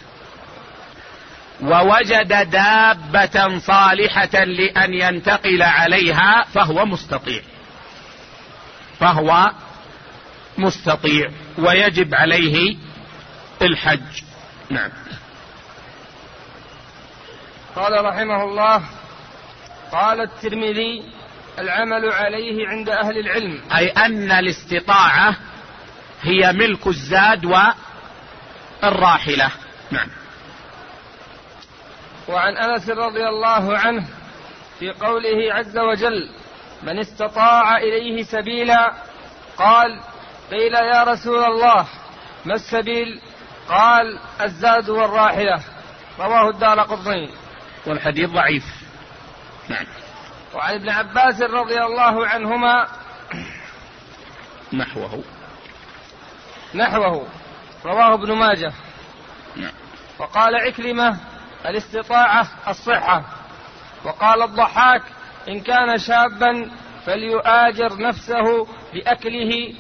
ووجد دابة صالحة لأن ينتقل عليها فهو مستطيع ويجب عليه الحج. نعم. قال رحمه الله: قال الترمذي: العمل عليه عند أهل العلم، أي أن الاستطاعة هي ملك الزاد والراحلة. نعم. وعن أنس رضي الله عنه في قوله عز وجل: من استطاع إليه سبيلا، قال: قيل يا رسول الله ما السبيل؟ قال: الزاد والراحلة. رواه الدارقطني والحديث ضعيف. نعم. وعن ابن عباس رضي الله عنهما نحوه رواه ابن ماجه. نعم. وقال عكرمة: الاستطاعة الصحة. وقال الضحاك: إن كان شابا فليؤاجر نفسه بأكله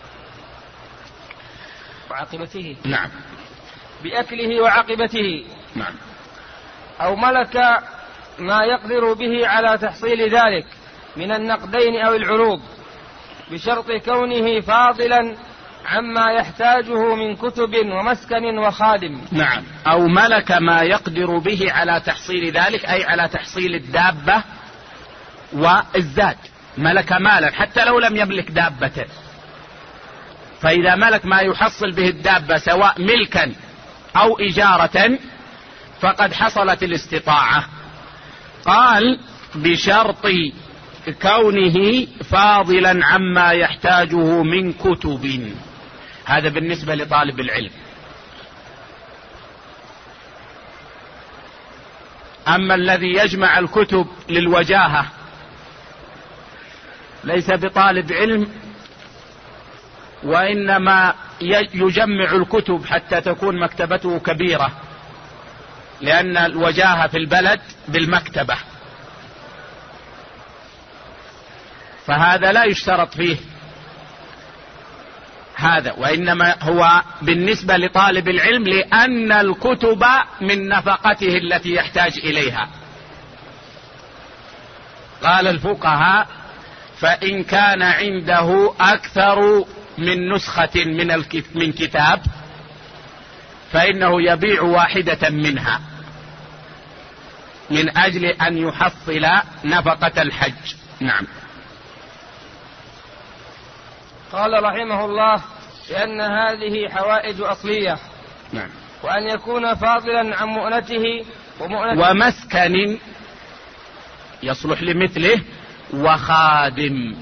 وعقبته. نعم. بأكله وعقبته. نعم. أو ملك ما يقدر به على تحصيل ذلك من النقدين أو العروض، بشرط كونه فاضلا عما يحتاجه من كتب ومسكن وخادم. نعم. أو ملك ما يقدر به على تحصيل ذلك، أي على تحصيل الدابة والزاد. ملك مالا حتى لو لم يملك دابة، فإذا ملك ما يحصل به الدابة سواء ملكا أو إجارة فقد حصلت الاستطاعة. قال: بشرط كونه فاضلا عما يحتاجه من كتب. هذا بالنسبة لطالب العلم. أما الذي يجمع الكتب للوجاهة ليس بطالب علم، وإنما يجمع الكتب حتى تكون مكتبته كبيرة، لأن الوجاهة في البلد بالمكتبة، فهذا لا يشترط فيه هذا، وإنما هو بالنسبة لطالب العلم لأن الكتب من نفقته التي يحتاج إليها. قال الفقهاء: فإن كان عنده أكثر من نسخة من كتاب فإنه يبيع واحدة منها، من أجل أن يحصل نفقة الحج. نعم. قال رحمه الله: لأن هذه حوائج أصلية. نعم. وأن يكون فاضلا عن مؤنته ومسكن يصلح لمثله وخادم،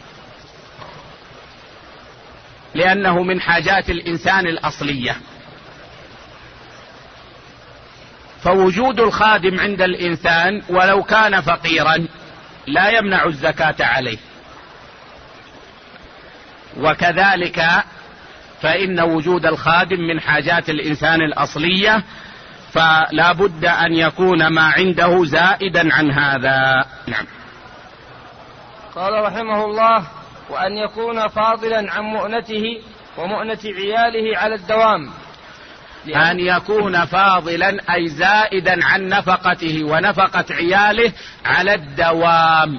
لأنه من حاجات الإنسان الأصلية. فوجود الخادم عند الإنسان ولو كان فقيرا لا يمنع الزكاة عليه، وكذلك فإن وجود الخادم من حاجات الإنسان الأصلية، فلا بد أن يكون ما عنده زائدا عن هذا. نعم. قال رحمه الله: وأن يكون فاضلا عن مؤنته ومؤنة عياله على الدوام. أن يكون فاضلا أي زائدا عن نفقته ونفقة عياله على الدوام،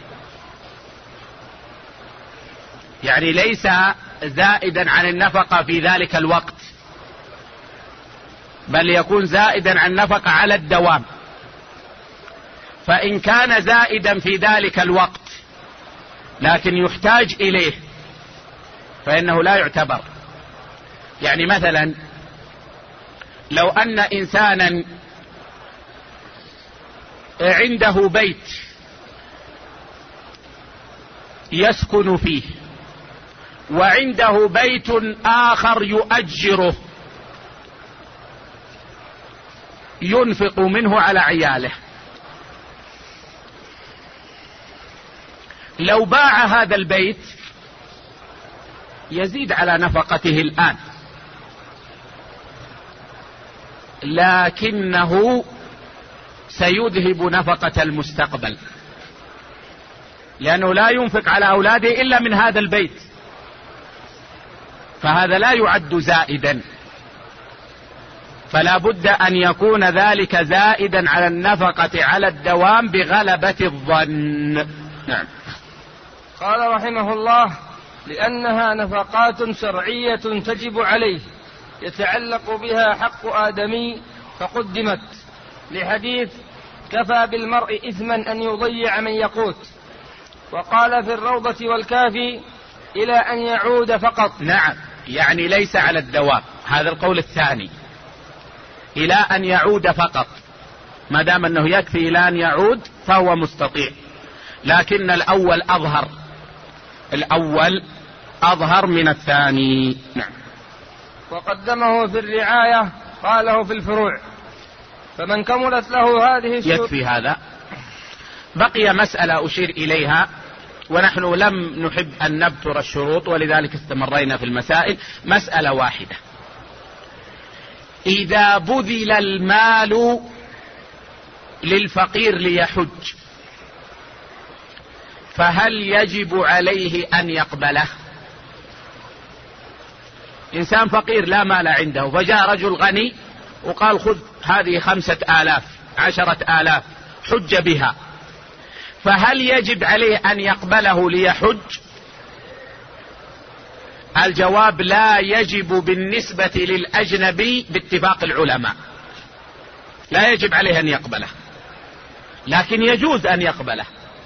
يعني ليس زائدا عن النفقة في ذلك الوقت، بل يكون زائدا عن النفقة على الدوام. فإن كان زائدا في ذلك الوقت لكن يحتاج إليه فإنه لا يعتبر. يعني مثلا لو أن إنسانا عنده بيت يسكن فيه وعنده بيت آخر يؤجره ينفق منه على عياله، لو باع هذا البيت يزيد على نفقته الآن، لكنه سيذهب نفقة المستقبل، لأنه لا ينفق على أولاده إلا من هذا البيت، فهذا لا يعد زائدا، فلا بد أن يكون ذلك زائدا على النفقة على الدوام بغلبة الظن. نعم. قال رحمه الله: لأنها نفقات شرعية تجب عليه يتعلق بها حق آدمي فقدمت، لحديث: كفى بالمرء إثما أن يضيع من يقوت. وقال في الروضة والكافي: إلى أن يعود فقط. نعم، يعني ليس على الدوام، هذا القول الثاني، إلى أن يعود فقط، ما دام أنه يكفي إلى أن يعود فهو مستطيع، لكن الأول أظهر من الثاني. نعم. وقدمه في الرعاية، قاله في الفروع. فمن كملت له هذه الشروط. يكفي هذا. بقي مسألة أشير إليها، ونحن لم نحب أن نبتر الشروط ولذلك استمرينا في المسائل. مسألة واحدة: إذا بذل المال للفقير ليحج فهل يجب عليه أن يقبله؟ إنسان فقير لا مال عنده، فجاء رجل غني وقال: خذ هذه 5000 10,000 حج بها، فهل يجب عليه أن يقبله ليحج؟ الجواب: لا يجب بالنسبة للأجنبي باتفاق العلماء، لا يجب عليه أن يقبله، لكن يجوز أن يقبله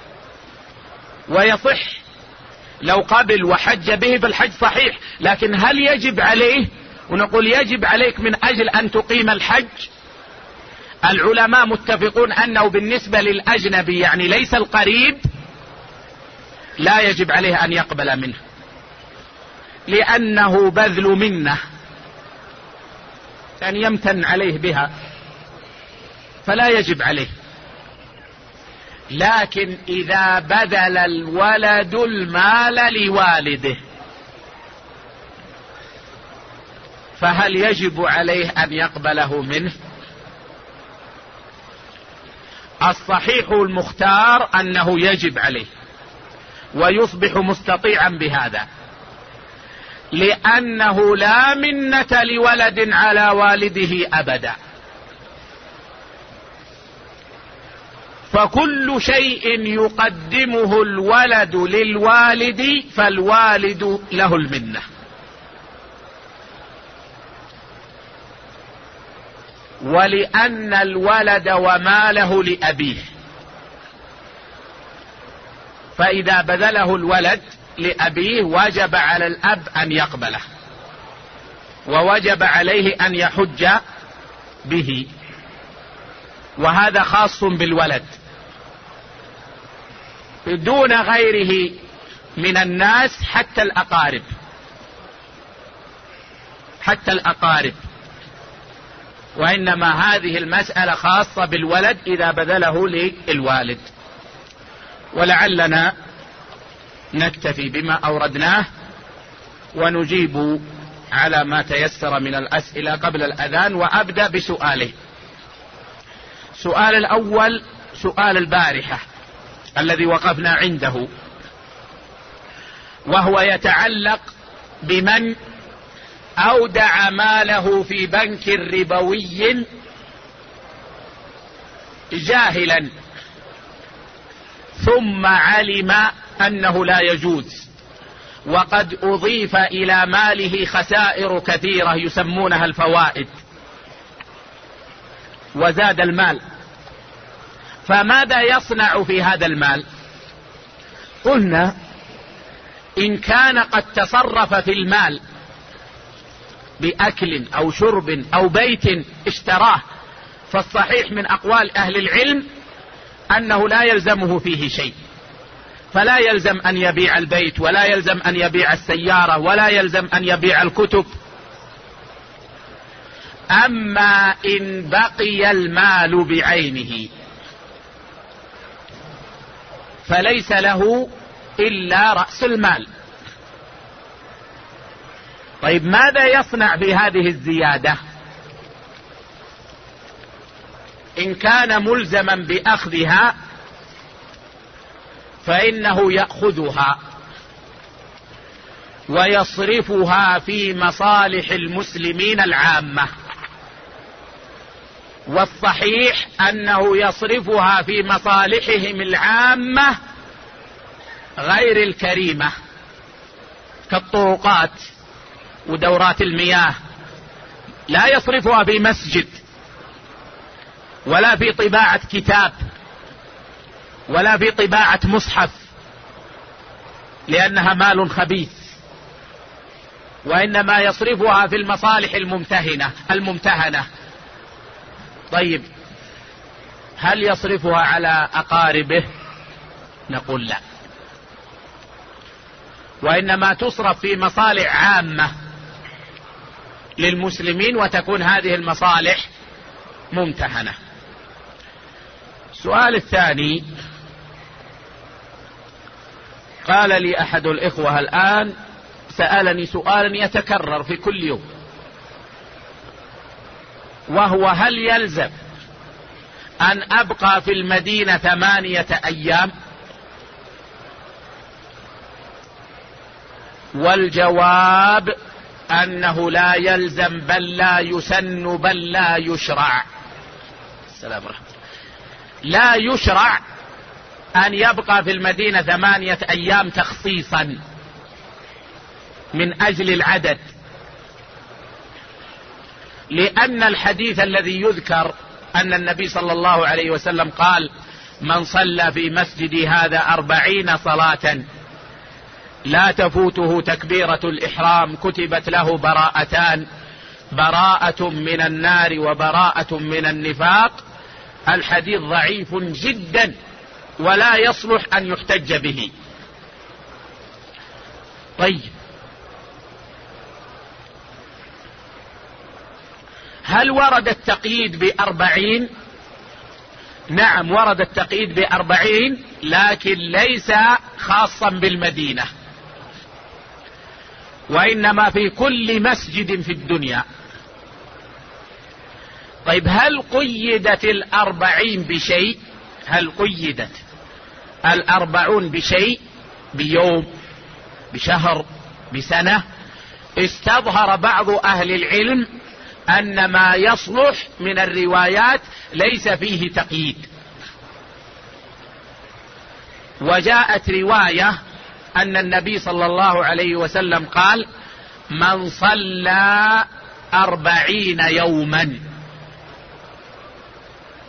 ويصح لو قبل وحج به فالحج صحيح. لكن هل يجب عليه؟ ونقول يجب عليك من أجل أن تقيم الحج. العلماء متفقون أنه بالنسبة للأجنبي يعني ليس القريب لا يجب عليه أن يقبل منه، لأنه بذل منه، يعني يمتن عليه بها، فلا يجب عليه. لكن إذا بذل الولد المال لوالده فهل يجب عليه أن يقبله منه؟ الصحيح المختار أنه يجب عليه ويصبح مستطيعا بهذا، لأنه لا منة لولد على والده أبدا، فكل شيء يقدمه الولد للوالد فالوالد له المنة. ولأن الولد وماله لأبيه، فإذا بذله الولد لأبيه وجب على الأب أن يقبله، ووجب عليه أن يحج به، وهذا خاص بالولد دون غيره من الناس، حتى الأقارب، وإنما هذه المسألة خاصة بالولد إذا بذله للوالد. ولعلنا نكتفي بما أوردناه ونجيب على ما تيسر من الأسئلة قبل الأذان، وأبدأ بسؤاله. سؤال الأول سؤال البارحة الذي وقفنا عنده، وهو يتعلق بمن أودع ماله في بنك ربوي جاهلا ثم علم أنه لا يجوز، وقد أضيف إلى ماله خسائر كثيرة يسمونها الفوائد، وزاد المال، فماذا يصنع في هذا المال؟ قلنا إن كان قد تصرف في المال بأكل أو شرب أو بيت اشتراه، فالصحيح من أقوال أهل العلم أنه لا يلزمه فيه شيء، فلا يلزم أن يبيع البيت، ولا يلزم أن يبيع السيارة، ولا يلزم أن يبيع الكتب. أما إن بقي المال بعينه فليس له إلا رأس المال. طيب ماذا يصنع في هذه الزيادة؟ إن كان ملزما بأخذها فإنه يأخذها ويصرفها في مصالح المسلمين العامة، والصحيح أنه يصرفها في مصالحهم العامة غير الكريمة، كالطرقات ودورات المياه، لا يصرفها في مسجد، ولا في طباعة كتاب، ولا في طباعة مصحف، لأنها مال خبيث، وإنما يصرفها في المصالح الممتهنة. طيب هل يصرفها على أقاربه؟ نقول لا، وإنما تصرف في مصالح عامة للمسلمين، وتكون هذه المصالح ممتهنة. السؤال الثاني، قال لي أحد الإخوة الآن، سألني سؤالا يتكرر في كل يوم، وهو هل يلزم أن أبقى في المدينة 8 أيام؟ والجواب أنه لا يلزم، بل لا يسن، بل لا يشرع. السلام عليكم. لا يشرع أن يبقى في المدينة 8 أيام تخصيصا من أجل العدد، لأن الحديث الذي يذكر أن النبي صلى الله عليه وسلم قال: من صلى في مسجدي هذا 40 صلاة لا تفوته تكبيرة الإحرام كتبت له براءتان، براءة من النار وبراءة من النفاق. الحديث ضعيف جدا ولا يصلح أن يحتج به. طيب هل ورد التقييد ب40؟ نعم ورد التقييد ب40، لكن ليس خاصا بالمدينة، وإنما في كل مسجد في الدنيا. طيب هل قيدت 40 بشيء؟ هل قيدت 40 بشيء؟ بيوم، بشهر، بسنة؟ استظهر بعض أهل العلم أن ما يصلح من الروايات ليس فيه تقييد، وجاءت رواية أن النبي صلى الله عليه وسلم قال: من صلى 40 يوما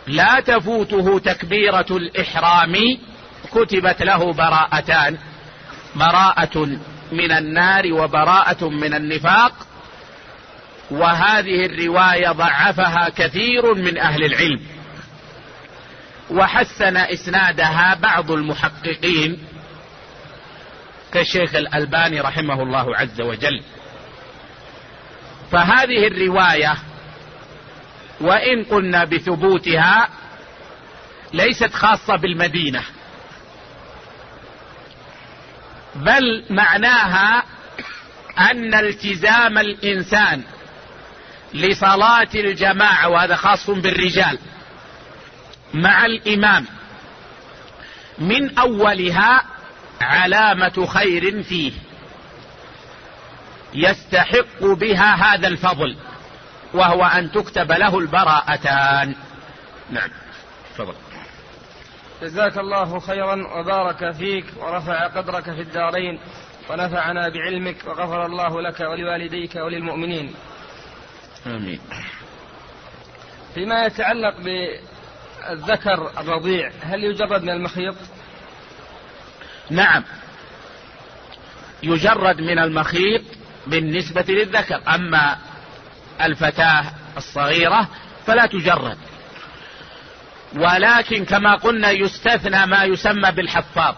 لا تفوته تكبيرة الإحرام كتبت له براءتان: براءة من النار وبراءة من النفاق. وهذه الرواية ضعفها كثير من أهل العلم، وحسن إسنادها بعض المحققين كالشيخ الألباني رحمه الله عز وجل. فهذه الرواية وإن قلنا بثبوتها ليست خاصة بالمدينة، بل معناها أن التزام الإنسان لصلاة الجماعة، وهذا خاص بالرجال، مع الإمام من أولها علامة خير فيه يستحق بها هذا الفضل، وهو أن تكتب له البراءتان. نعم، تفضل. جزاك الله خيرا وبارك فيك ورفع قدرك في الدارين ونفعنا بعلمك، وغفر الله لك ولوالديك وللمؤمنين. آمين. فيما يتعلق بالذكر الرضيع، هل يجرد من المخيط؟ نعم، يجرد من المخيط بالنسبة للذكر، أما الفتاة الصغيرة فلا تجرد. ولكن كما قلنا يستثنى ما يسمى بالحفاظ،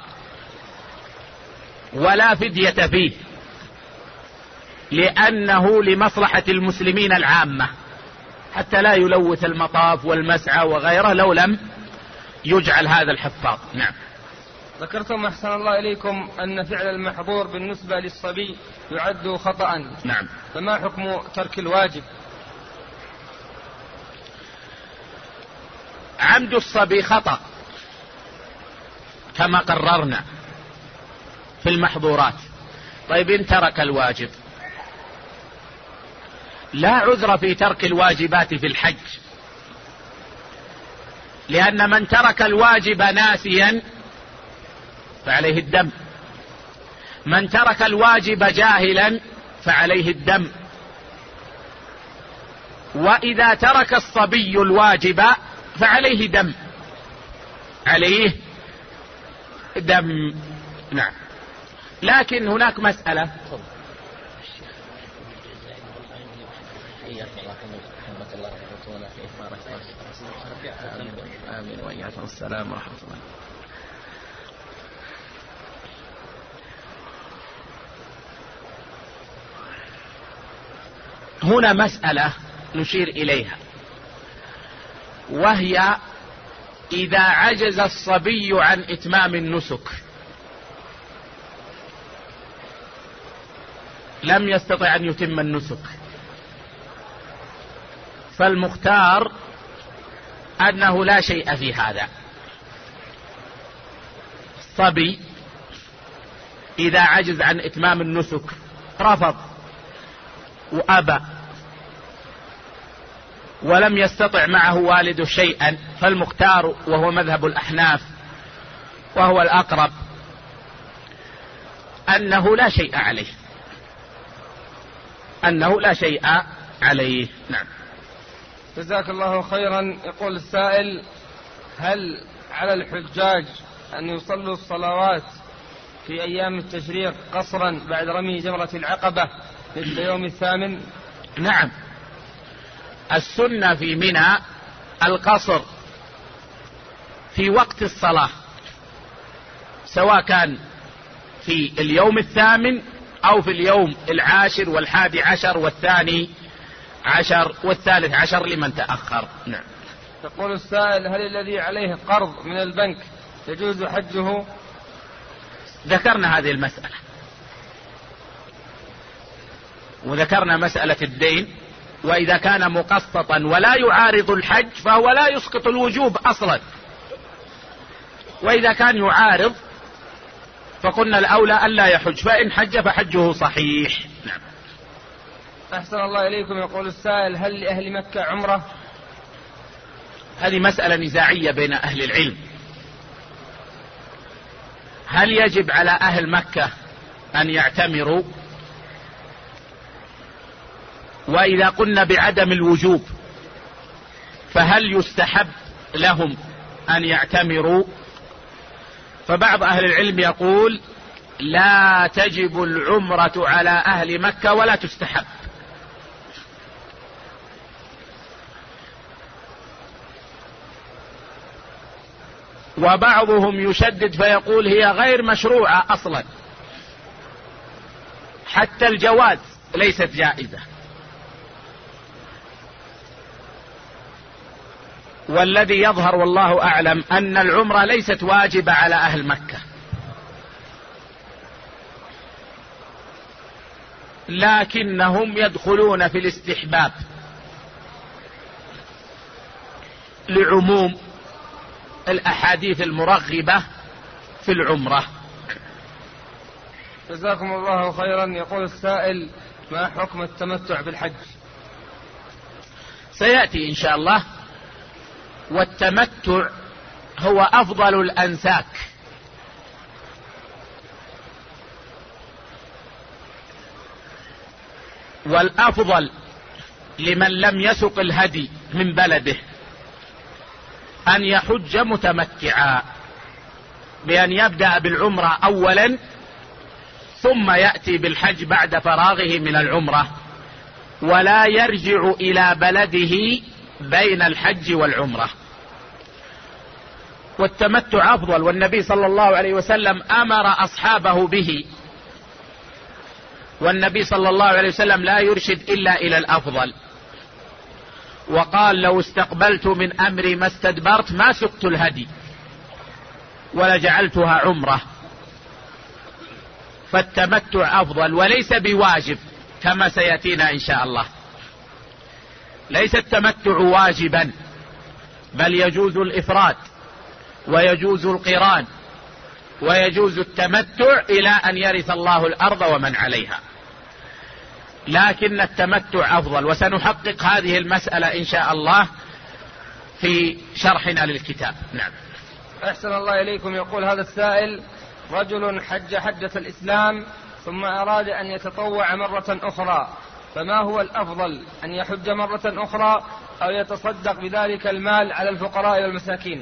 ولا فدية فيه، لأنه لمصلحة المسلمين العامة، حتى لا يلوث المطاف والمسعى وغيره لو لم يجعل هذا الحفاظ. نعم. ذكرتم أحسن الله إليكم أن فعل المحظور بالنسبة للصبي يعد خطأ. نعم. فما حكم ترك الواجب؟ عمد الصبي خطأ كما قررنا في المحظورات. طيب إن ترك الواجب؟ لا عذر في ترك الواجبات في الحج، لأن من ترك الواجب ناسيا فعليه الدم، من ترك الواجب جاهلا فعليه الدم. وإذا ترك الصبي الواجب فعليه دم، عليه دم. نعم. لكن هناك مسألة. آمين وإياكم. السلام ورحمة الله. هنا مسألة نشير إليها، وهي إذا عجز الصبي عن إتمام النسك، لم يستطع أن يتم النسك، فالمختار أنه لا شيء في هذا. الصبي إذا عجز عن إتمام النسك، رفض وأبى ولم يستطع معه والده شيئا، فالمختار وهو مذهب الأحناف وهو الأقرب أنه لا شيء عليه، أنه لا شيء عليه. نعم. جزاك الله خيرا. يقول السائل: هل على الحجاج أن يصلوا الصلوات في أيام التشريق قصرا بعد رمي جمرة العقبة مثل يوم الثامن؟ نعم، السنة في منى القصر في وقت الصلاة، سواء كان في اليوم الثامن أو في اليوم العاشر والحادي عشر والثاني عشر والثالث عشر لمن تأخر. نعم. يقول السائل: هل الذي عليه قرض من البنك يجوز حجه؟ ذكرنا هذه المسألة، وذكرنا مسألة الدين، وإذا كان مقسطا ولا يعارض الحج فهو لا يسقط الوجوب أصلا، وإذا كان يعارض فقلنا الأولى ألا يحج، فإن حج فحجه صحيح. نعم. أحسن الله إليكم. يقول السائل: هل لأهل مكة عمرة؟ هذه مسألة نزاعية بين أهل العلم. هل يجب على أهل مكة أن يعتمروا؟ وإذا قلنا بعدم الوجوب فهل يستحب لهم أن يعتمروا، فبعض أهل العلم يقول لا تجب العمرة على أهل مكة ولا تستحب، وبعضهم يشدد فيقول هي غير مشروعة أصلا، حتى الجواز ليست جائزة. والذي يظهر والله أعلم أن العمرة ليست واجبة على أهل مكة، لكنهم يدخلون في الاستحباب لعموم الأحاديث المرغبة في العمرة. جزاكم الله خيرا. يقول السائل: ما حكم التمتع بالحج؟ سيأتي إن شاء الله. والتمتع هو أفضل الأنساك، والأفضل لمن لم يسق الهدي من بلده أن يحج متمتعا، بأن يبدأ بالعمرة أولا ثم يأتي بالحج بعد فراغه من العمرة، ولا يرجع إلى بلده بين الحج والعمرة. والتمتع أفضل، والنبي صلى الله عليه وسلم أمر أصحابه به، والنبي صلى الله عليه وسلم لا يرشد إلا إلى الأفضل، وقال: لو استقبلت من أمري ما استدبرت ما سقت الهدي ولجعلتها عمرة. فالتمتع أفضل وليس بواجب كما سيأتينا إن شاء الله. ليس التمتع واجبا، بل يجوز الإفراد ويجوز القران ويجوز التمتع إلى أن يرث الله الأرض ومن عليها، لكن التمتع أفضل، وسنحقق هذه المسألة إن شاء الله في شرحنا للكتاب. نعم. أحسن الله إليكم. يقول هذا السائل: رجل حج حجة الإسلام ثم أراد أن يتطوع مرة أخرى، فما هو الأفضل، أن يحج مرة أخرى أو يتصدق بذلك المال على الفقراء والمساكين؟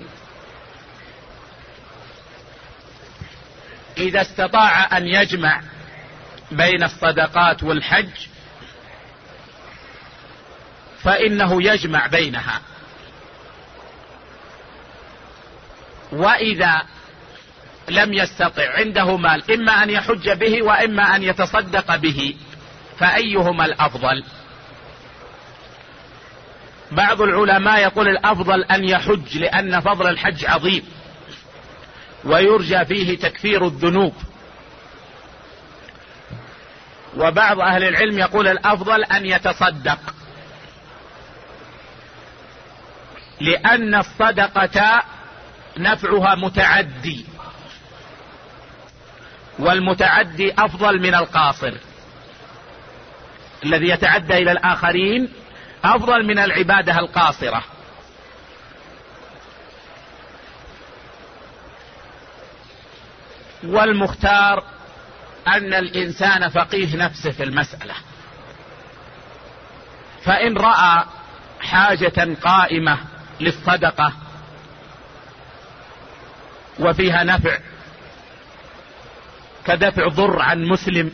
إذا استطاع أن يجمع بين الصدقات والحج فإنه يجمع بينها، وإذا لم يستطع عنده مال إما أن يحج به وإما أن يتصدق به، فأيهما الأفضل؟ بعض العلماء يقول الأفضل أن يحج، لأن فضل الحج عظيم ويرجى فيه تكفير الذنوب. وبعض أهل العلم يقول الأفضل أن يتصدق، لأن الصدقة نفعها متعدي، والمتعدي أفضل من القاصر. الذي يتعدى إلى الآخرين أفضل من العبادة القاصرة. والمختار أن الإنسان فقيه نفسه في المسألة، فإن رأى حاجة قائمة للصدقة وفيها نفع كدفع ضر عن مسلم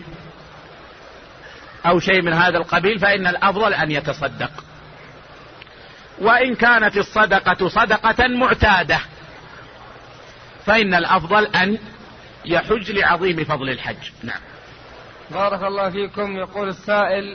أو شيء من هذا القبيل، فإن الأفضل أن يتصدق. وإن كانت الصدقة صدقة معتادة فإن الأفضل أن يحج لعظيم فضل الحج. نعم. بارك الله فيكم. يقول السائل: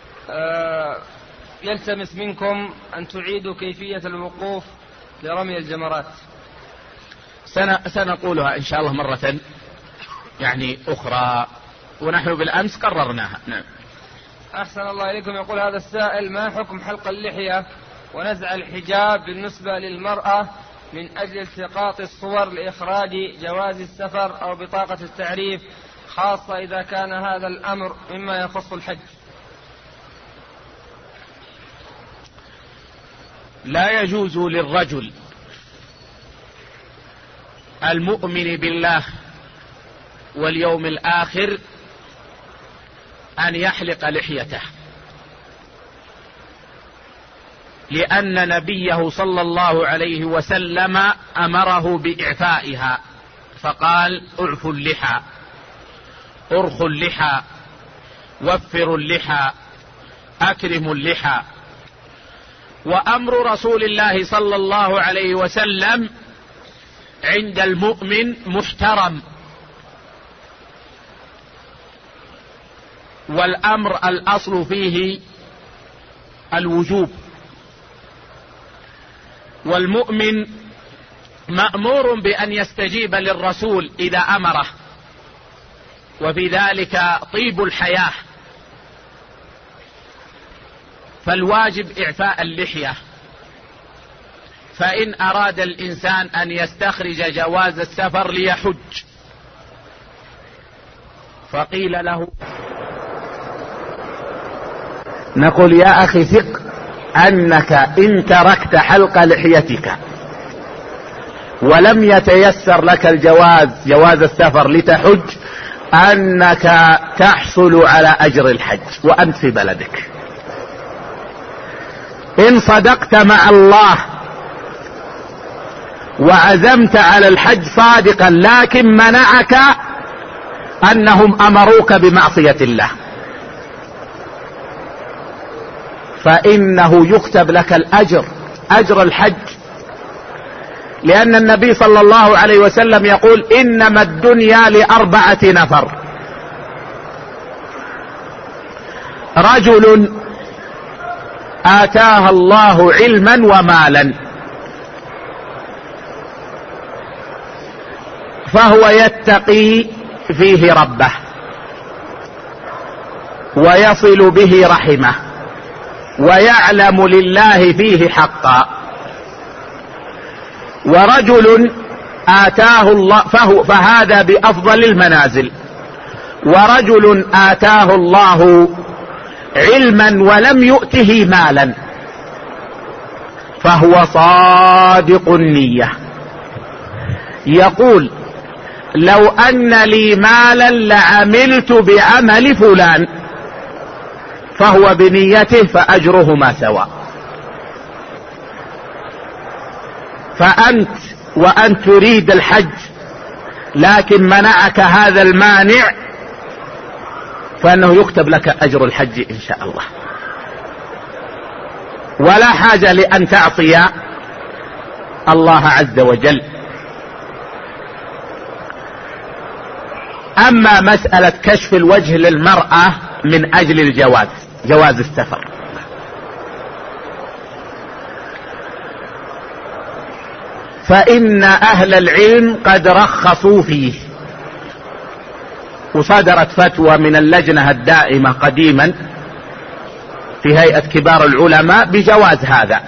يلتمس منكم أن تعيدوا كيفية الوقوف لرمي الجمرات. سنقولها إن شاء الله مرة يعني أخرى، ونحن بالأمس قررناها. نعم. أحسن الله إليكم. يقول هذا السائل: ما حكم حلق اللحية ونزع الحجاب بالنسبة للمرأة من أجل التقاط الصور لإخراج جواز السفر أو بطاقة التعريف، خاصة إذا كان هذا الأمر مما يخص الحج؟ لا يجوز للرجل المؤمن بالله واليوم الآخر أن يحلق لحيته، لأن نبيه صلى الله عليه وسلم أمره بإعفائها، فقال: اعفوا اللحى، ارخوا اللحى، وفروا اللحى، أكرموا اللحى. وأمر رسول الله صلى الله عليه وسلم عند المؤمن محترم، والأمر الأصل فيه الوجوب، والمؤمن مأمور بأن يستجيب للرسول إذا أمره، وفي ذلك طيب الحياة. فالواجب إعفاء اللحية. فإن أراد الإنسان أن يستخرج جواز السفر ليحج، فقيل له: نقول يا أخي ثق أنك إن تركت حلق لحيتك ولم يتيسر لك جواز السفر لتحج، أنك تحصل على أجر الحج وأنت في بلدك. إن صدقت مع الله وعزمت على الحج صادقا، لكن منعك أنهم أمروك بمعصية الله، فإنه يكتب لك أجر الحج، لأن النبي صلى الله عليه وسلم يقول: إنما الدنيا ل4 نفر: رجل آتاه الله علما ومالا فهو يتقي فيه ربه ويصل به رحمه ويعلم لله فيه حقا، ورجل آتاه الله فهذا بأفضل المنازل، ورجل آتاه الله علما ولم يؤته مالا فهو صادق النية، يقول: لو أن لي مالا لعملت بعمل فلان، فهو بنيته فأجرهما سواء. فأنت وأن تريد الحج لكن منعك هذا المانع، فأنه يكتب لك أجر الحج إن شاء الله، ولا حاجة لأن تعصي الله عز وجل. أما مسألة كشف الوجه للمرأة من أجل جواز السفر، فإن أهل العلم قد رخصوا فيه، وصدرت فتوى من اللجنة الدائمة قديما في هيئة كبار العلماء بجواز هذا،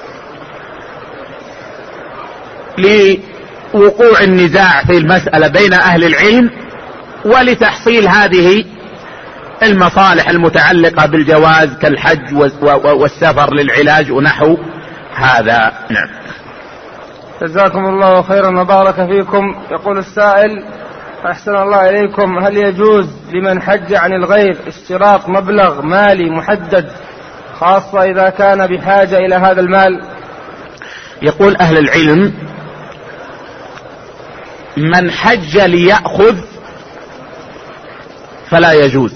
لوقوع النزاع في المسألة بين أهل العلم ولتحصيل هذه المصالح المتعلقة بالجواز كالحج والسفر للعلاج ونحو هذا. نعم. جزاكم الله خيرا وبارك فيكم. يقول السائل: أحسن الله إليكم، هل يجوز لمن حج عن الغير اشتراط مبلغ مالي محدد، خاصة إذا كان بحاجة إلى هذا المال؟ يقول أهل العلم: من حج ليأخذ فلا يجوز،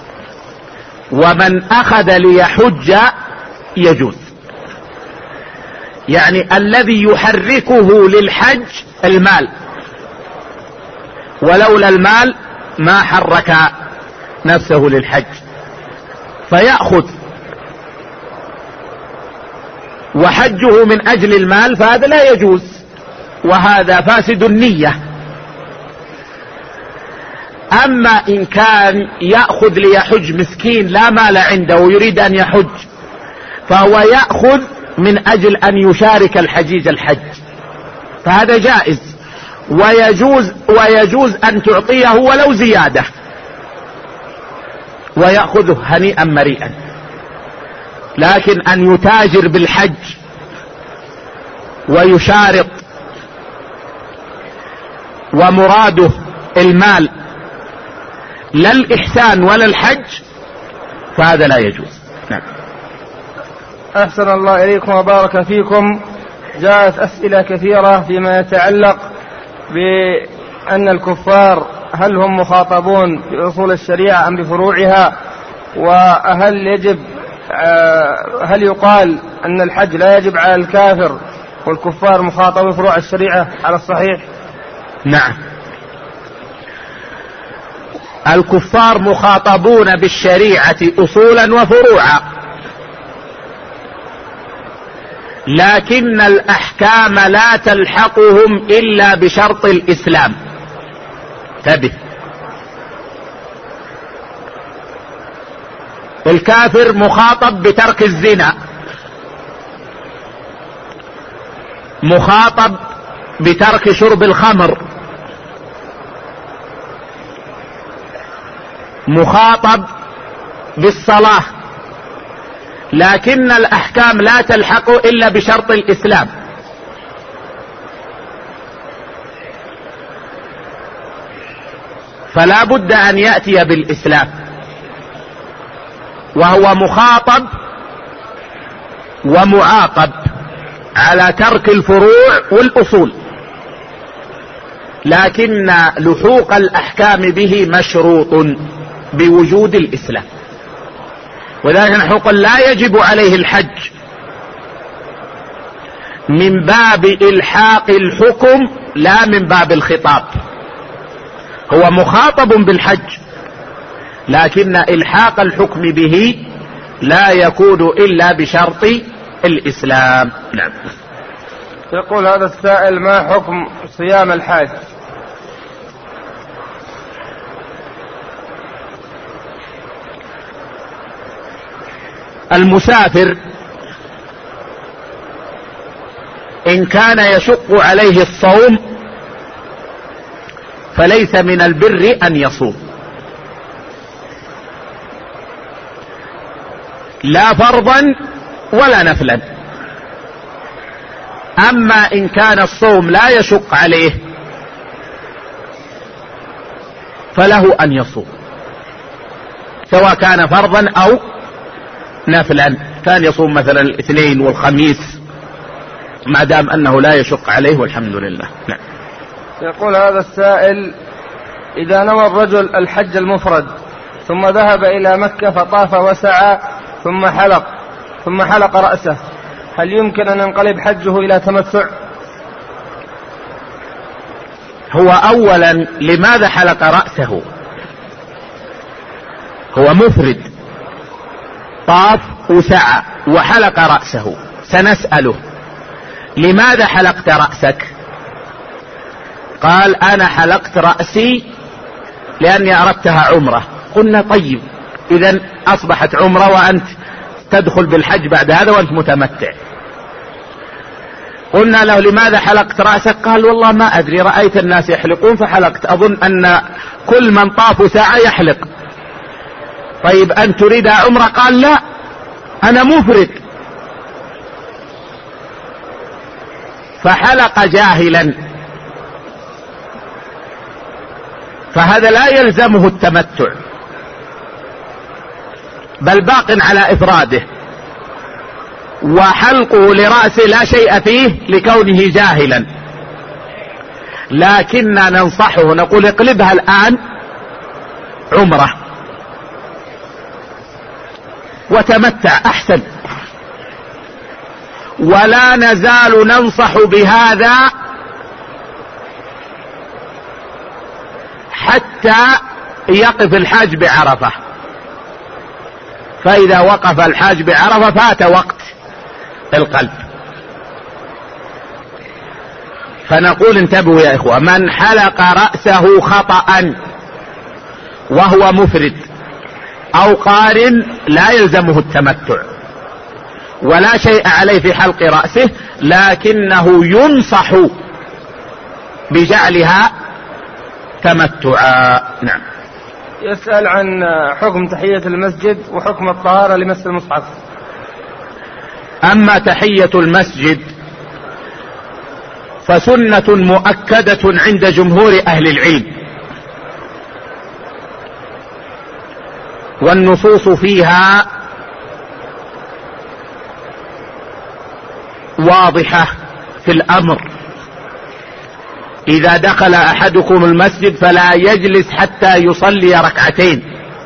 ومن أخذ ليحج يجوز. يعني الذي يحركه للحج المال، ولولا المال ما حرك نفسه للحج، فيأخذ وحجه من أجل المال، فهذا لا يجوز، وهذا فاسد النية. أما إن كان يأخذ ليحج مسكين لا مال عنده ويريد أن يحج، فهو يأخذ من أجل أن يشارك الحجيج الحج، فهذا جائز، ويجوز أن تعطيه ولو زيادة ويأخذه هنيئا مريئا. لكن أن يتاجر بالحج ويشارط ومراده المال لا الإحسان ولا الحج، فهذا لا يجوز. نعم. أحسن الله إليكم وبارك فيكم. جاءت أسئلة كثيرة فيما يتعلق بأن الكفار هل هم مخاطبون بأصول الشريعة أم بفروعها، هل يقال أن الحج لا يجب على الكافر والكفار مخاطبون بفروع الشريعة على الصحيح؟ نعم، الكفار مخاطبون بالشريعة أصولا وفروعا، لكن الأحكام لا تلحقهم إلا بشرط الإسلام. انتبه، الكافر مخاطب بترك الزنا، مخاطب بترك شرب الخمر، مخاطب بالصلاة، لكن الأحكام لا تلحق إلا بشرط الإسلام. فلا بد أن يأتي بالإسلام، وهو مخاطب ومعاقب على ترك الفروع والأصول، لكن لحوق الأحكام به مشروط بوجود الإسلام. وذلك نقول لا يجب عليه الحج من باب إلحاق الحكم لا من باب الخطاب. هو مخاطب بالحج، لكن إلحاق الحكم به لا يكون إلا بشرط الإسلام. نعم. يقول هذا السائل: ما حكم صيام الحاج؟ المسافر إن كان يشق عليه الصوم فليس من البر أن يصوم، لا فرضا ولا نفلا. أما إن كان الصوم لا يشق عليه فله أن يصوم، سواء كان فرضا أو نفلا. كان يصوم مثلا الاثنين والخميس ما دام أنه لا يشق عليه، والحمد لله. نعم. يقول هذا السائل: إذا نوى الرجل الحج المفرد ثم ذهب إلى مكة فطاف وسعى ثم حلق رأسه، هل يمكن أن ينقلب حجه إلى تمتع؟ هو أولا لماذا حلق رأسه؟ هو مفرد، طاف وسعى وحلق رأسه. سنسأله: لماذا حلقت رأسك؟ قال: أنا حلقت رأسي لأني أردتها عمرة. قلنا: طيب، إذن أصبحت عمرة وأنت تدخل بالحج بعد هذا وأنت متمتع. قلنا له: لماذا حلقت رأسك؟ قال: والله ما أدري، رأيت الناس يحلقون فحلقت، أظن أن كل من طاف ساعة يحلق. طيب أن تريد عمرة؟ قال: لا، أنا مفرد. فحلق جاهلا، فهذا لا يلزمه التمتع، بل باق على إفراده، وحلقه لرأسه لا شيء فيه لكونه جاهلا. لكننا ننصحه، نقول: اقلبها الآن عمرة وتمتع أحسن. ولا نزال ننصح بهذا حتى يقف الحاج بعرفة، فإذا وقف الحاج بعرفة فات وقت القلب. فنقول: انتبهوا يا إخوة، من حلق رأسه خطأ وهو مفرد أو قارن لا يلزمه التمتع، ولا شيء عليه في حلق رأسه، لكنه ينصح بجعلها تمتعا. نعم. يسأل عن حكم تحية المسجد وحكم الطهارة لمس المصحف. أما تحية المسجد فسنة مؤكدة عند جمهور أهل العلم، والنصوص فيها واضحة في الأمر: إذا دخل أحدكم المسجد فلا يجلس حتى يصلي ركعتين،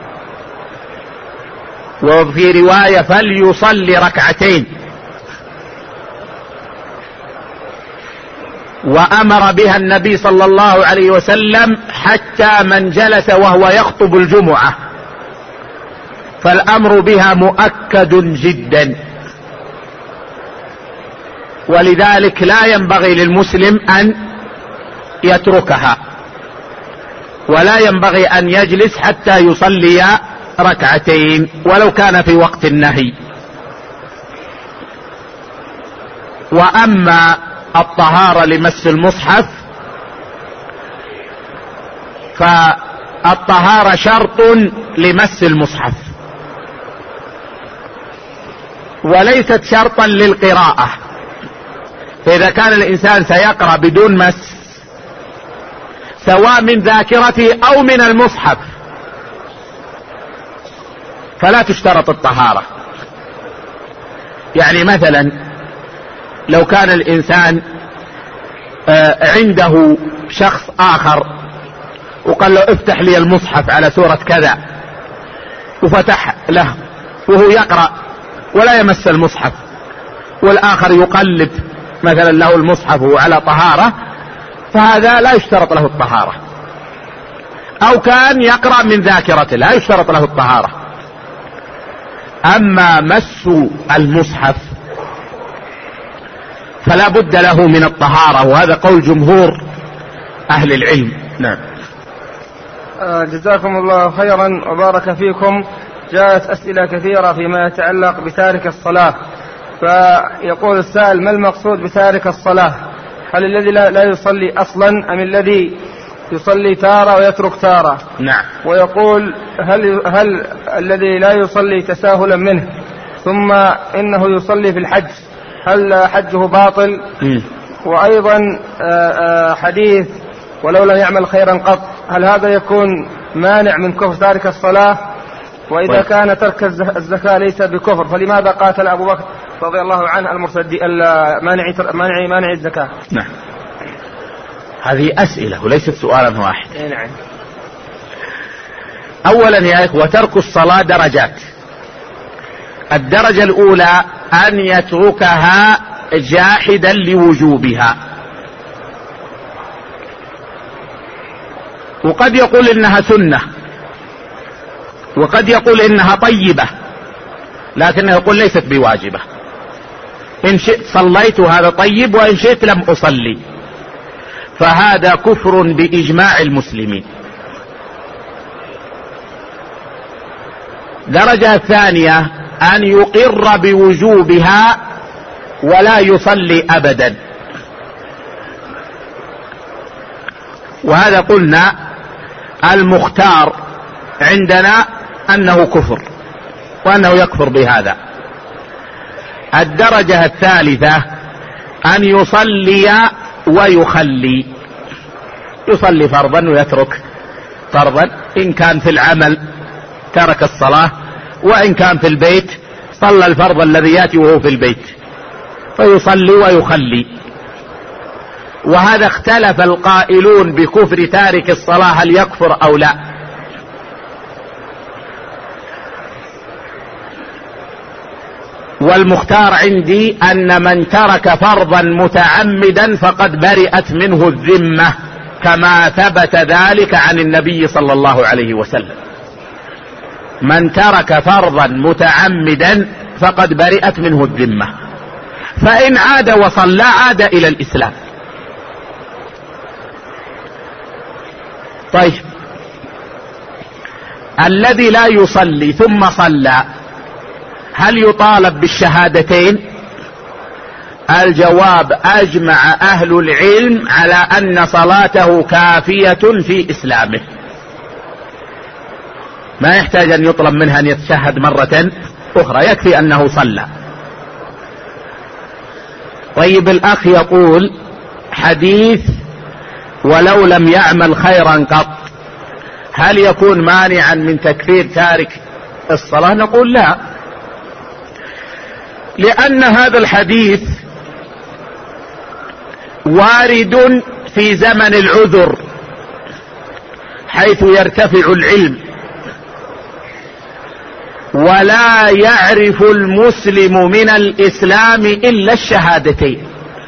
وفي رواية فليصلي ركعتين. وأمر بها النبي صلى الله عليه وسلم حتى من جلس وهو يخطب الجمعة، فالأمر بها مؤكد جدا. ولذلك لا ينبغي للمسلم أن يتركها، ولا ينبغي أن يجلس حتى يصلي ركعتين ولو كان في وقت النهي. وأما الطهارة لمس المصحف فالطهارة شرط لمس المصحف، وليست شرطا للقراءة. فإذا كان الإنسان سيقرأ بدون مس سواء من ذاكرته أو من المصحف فلا تشترط الطهارة. يعني مثلا لو كان الإنسان عنده شخص آخر وقال له افتح لي المصحف على سورة كذا، وفتح له وهو يقرأ ولا يمس المصحف، والآخر يقلب مثلا له المصحف على طهارة، فهذا لا يشترط له الطهارة. أو كان يقرأ من ذاكرته لا يشترط له الطهارة. أما مس المصحف فلا بد له من الطهارة، وهذا قول جمهور أهل العلم. نعم. جزاكم الله خيرا وبارك فيكم. جاءت أسئلة كثيرة فيما يتعلق بتارك الصلاة، فيقول السائل: ما المقصود بتارك الصلاة؟ هل الذي لا يصلي أصلا أم الذي يصلي تارة ويترك تارة؟ نعم. ويقول: هل الذي لا يصلي تساهلا منه ثم إنه يصلي في الحج هل حجه باطل؟ وأيضا حديث ولو لم يعمل خيرا قط، هل هذا يكون مانع من كفر تارك الصلاة؟ وإذا كان ترك الزكاة ليس بكفر فلماذا قاتل أبو بكر رضي الله عنه مانع الزكاة؟ نعم. هذه أسئلة وليست سؤالا واحد. نعم. أولا يا إخوة، ترك الصلاة درجات. الدرجة الأولى أن يتركها جاحدا لوجوبها، وقد يقول إنها سنة، وقد يقول إنها طيبة، لكنه يقول ليست بواجبة. إن شئت صليت هذا طيب، وإن شئت لم أصلي، فهذا كفر بإجماع المسلمين. درجة الثانية أن يقر بوجوبها ولا يصلي أبدا، وهذا قلنا المختار عندنا أنه كفر وأنه يكفر بهذا. الدرجة الثالثة أن يصلي ويخلي، يصلي فرضا ويترك فرضا، إن كان في العمل ترك الصلاة، وإن كان في البيت صلى الفرض الذي يأتي وهو في البيت، فيصلي ويخلي. وهذا اختلف القائلون بكفر تارك الصلاة هل يكفر أو لا. والمختار عندي أن من ترك فرضا متعمدا فقد برئت منه الذمة، كما ثبت ذلك عن النبي صلى الله عليه وسلم. من ترك فرضا متعمدا فقد برئت منه الذمة، فإن عاد وصلى عاد إلى الإسلام. طيب، الذي لا يصلي ثم صلى هل يطالب بالشهادتين؟ الجواب: أجمع أهل العلم على أن صلاته كافية في إسلامه، ما يحتاج أن يطلب منها أن يتشهد مرة أخرى، يكفي أنه صلى. طيب، الأخ يقول: حديث ولو لم يعمل خيرا قط، هل يكون مانعا من تكفير تارك الصلاة؟ نقول لا، لأن هذا الحديث وارد في زمن العذر حيث يرتفع العلم، ولا يعرف المسلم من الإسلام إلا الشهادتين،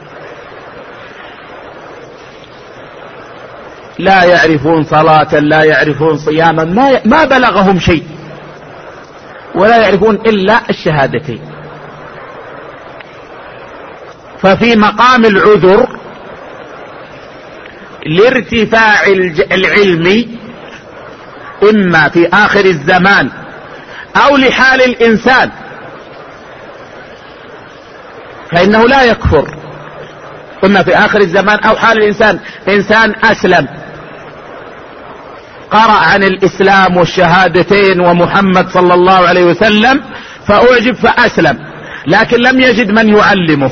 لا يعرفون صلاة، لا يعرفون صياما، ما بلغهم شيء، ولا يعرفون إلا الشهادتين. ففي مقام العذر لارتفاع العلم إما في آخر الزمان أو لحال الإنسان، فإنه لا يكفر، إما في آخر الزمان أو حال الإنسان. إنسان أسلم، قرأ عن الإسلام والشهادتين ومحمد صلى الله عليه وسلم فأعجب فأسلم، لكن لم يجد من يعلمه،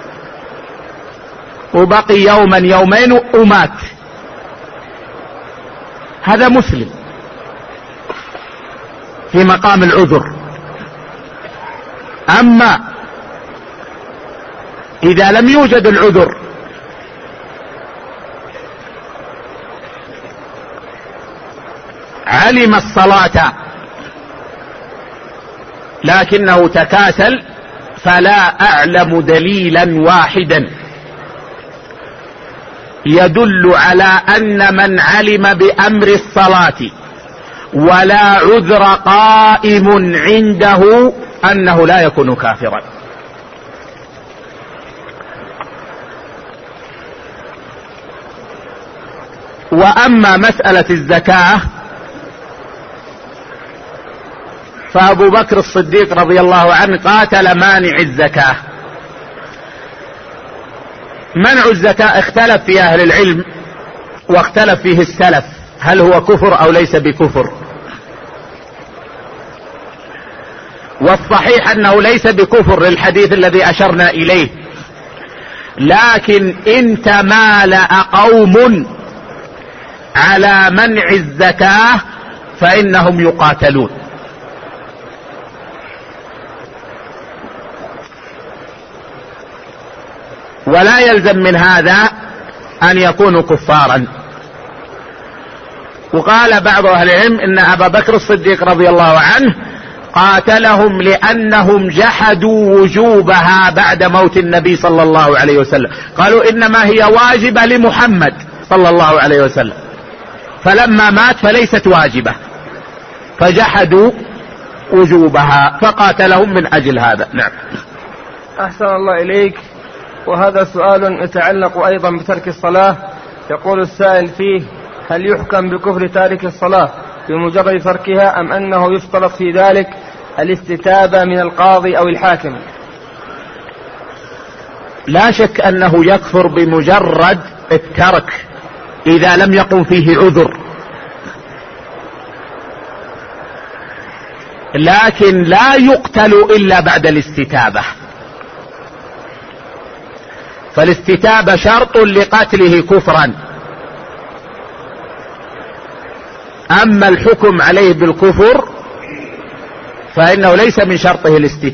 وبقي يوما يومين ومات، هذا مسلم في مقام العذر. أما إذا لم يوجد العذر علم الصلاة لكنه تكاسل، فلا أعلم دليلا واحدا يدل على أن من علم بأمر الصلاة ولا عذر قائم عنده أنه لا يكون كافرا. وأما مسألة الزكاة فأبو بكر الصديق رضي الله عنه قاتل مانع الزكاة. منع الزكاة اختلف في أهل العلم واختلف فيه السلف، هل هو كفر أو ليس بكفر؟ والصحيح أنه ليس بكفر للحديث الذي أشرنا إليه، لكن إن تمالأ قوم على منع الزكاة فإنهم يقاتلون. ولا يلزم من هذا أن يكونوا كفارا. وقال بعض أهل العلم إن أبا بكر الصديق رضي الله عنه قاتلهم لأنهم جحدوا وجوبها بعد موت النبي صلى الله عليه وسلم، قالوا إنما هي واجبة لمحمد صلى الله عليه وسلم، فلما مات فليست واجبة، فجحدوا وجوبها فقاتلهم من أجل هذا. نعم. أحسن الله إليك. وهذا سؤال يتعلق أيضا بترك الصلاة، يقول السائل فيه: هل يحكم بكفر تارك الصلاة بمجرد تركها، أم أنه يشترط في ذلك الاستتابة من القاضي أو الحاكم؟ لا شك أنه يكفر بمجرد الترك إذا لم يقم فيه عذر، لكن لا يقتل إلا بعد الاستتابة، فالاستتابة شرط لقتله كفرا. أما الحكم عليه بالكفر فإنه ليس من شرطه الاستتابة.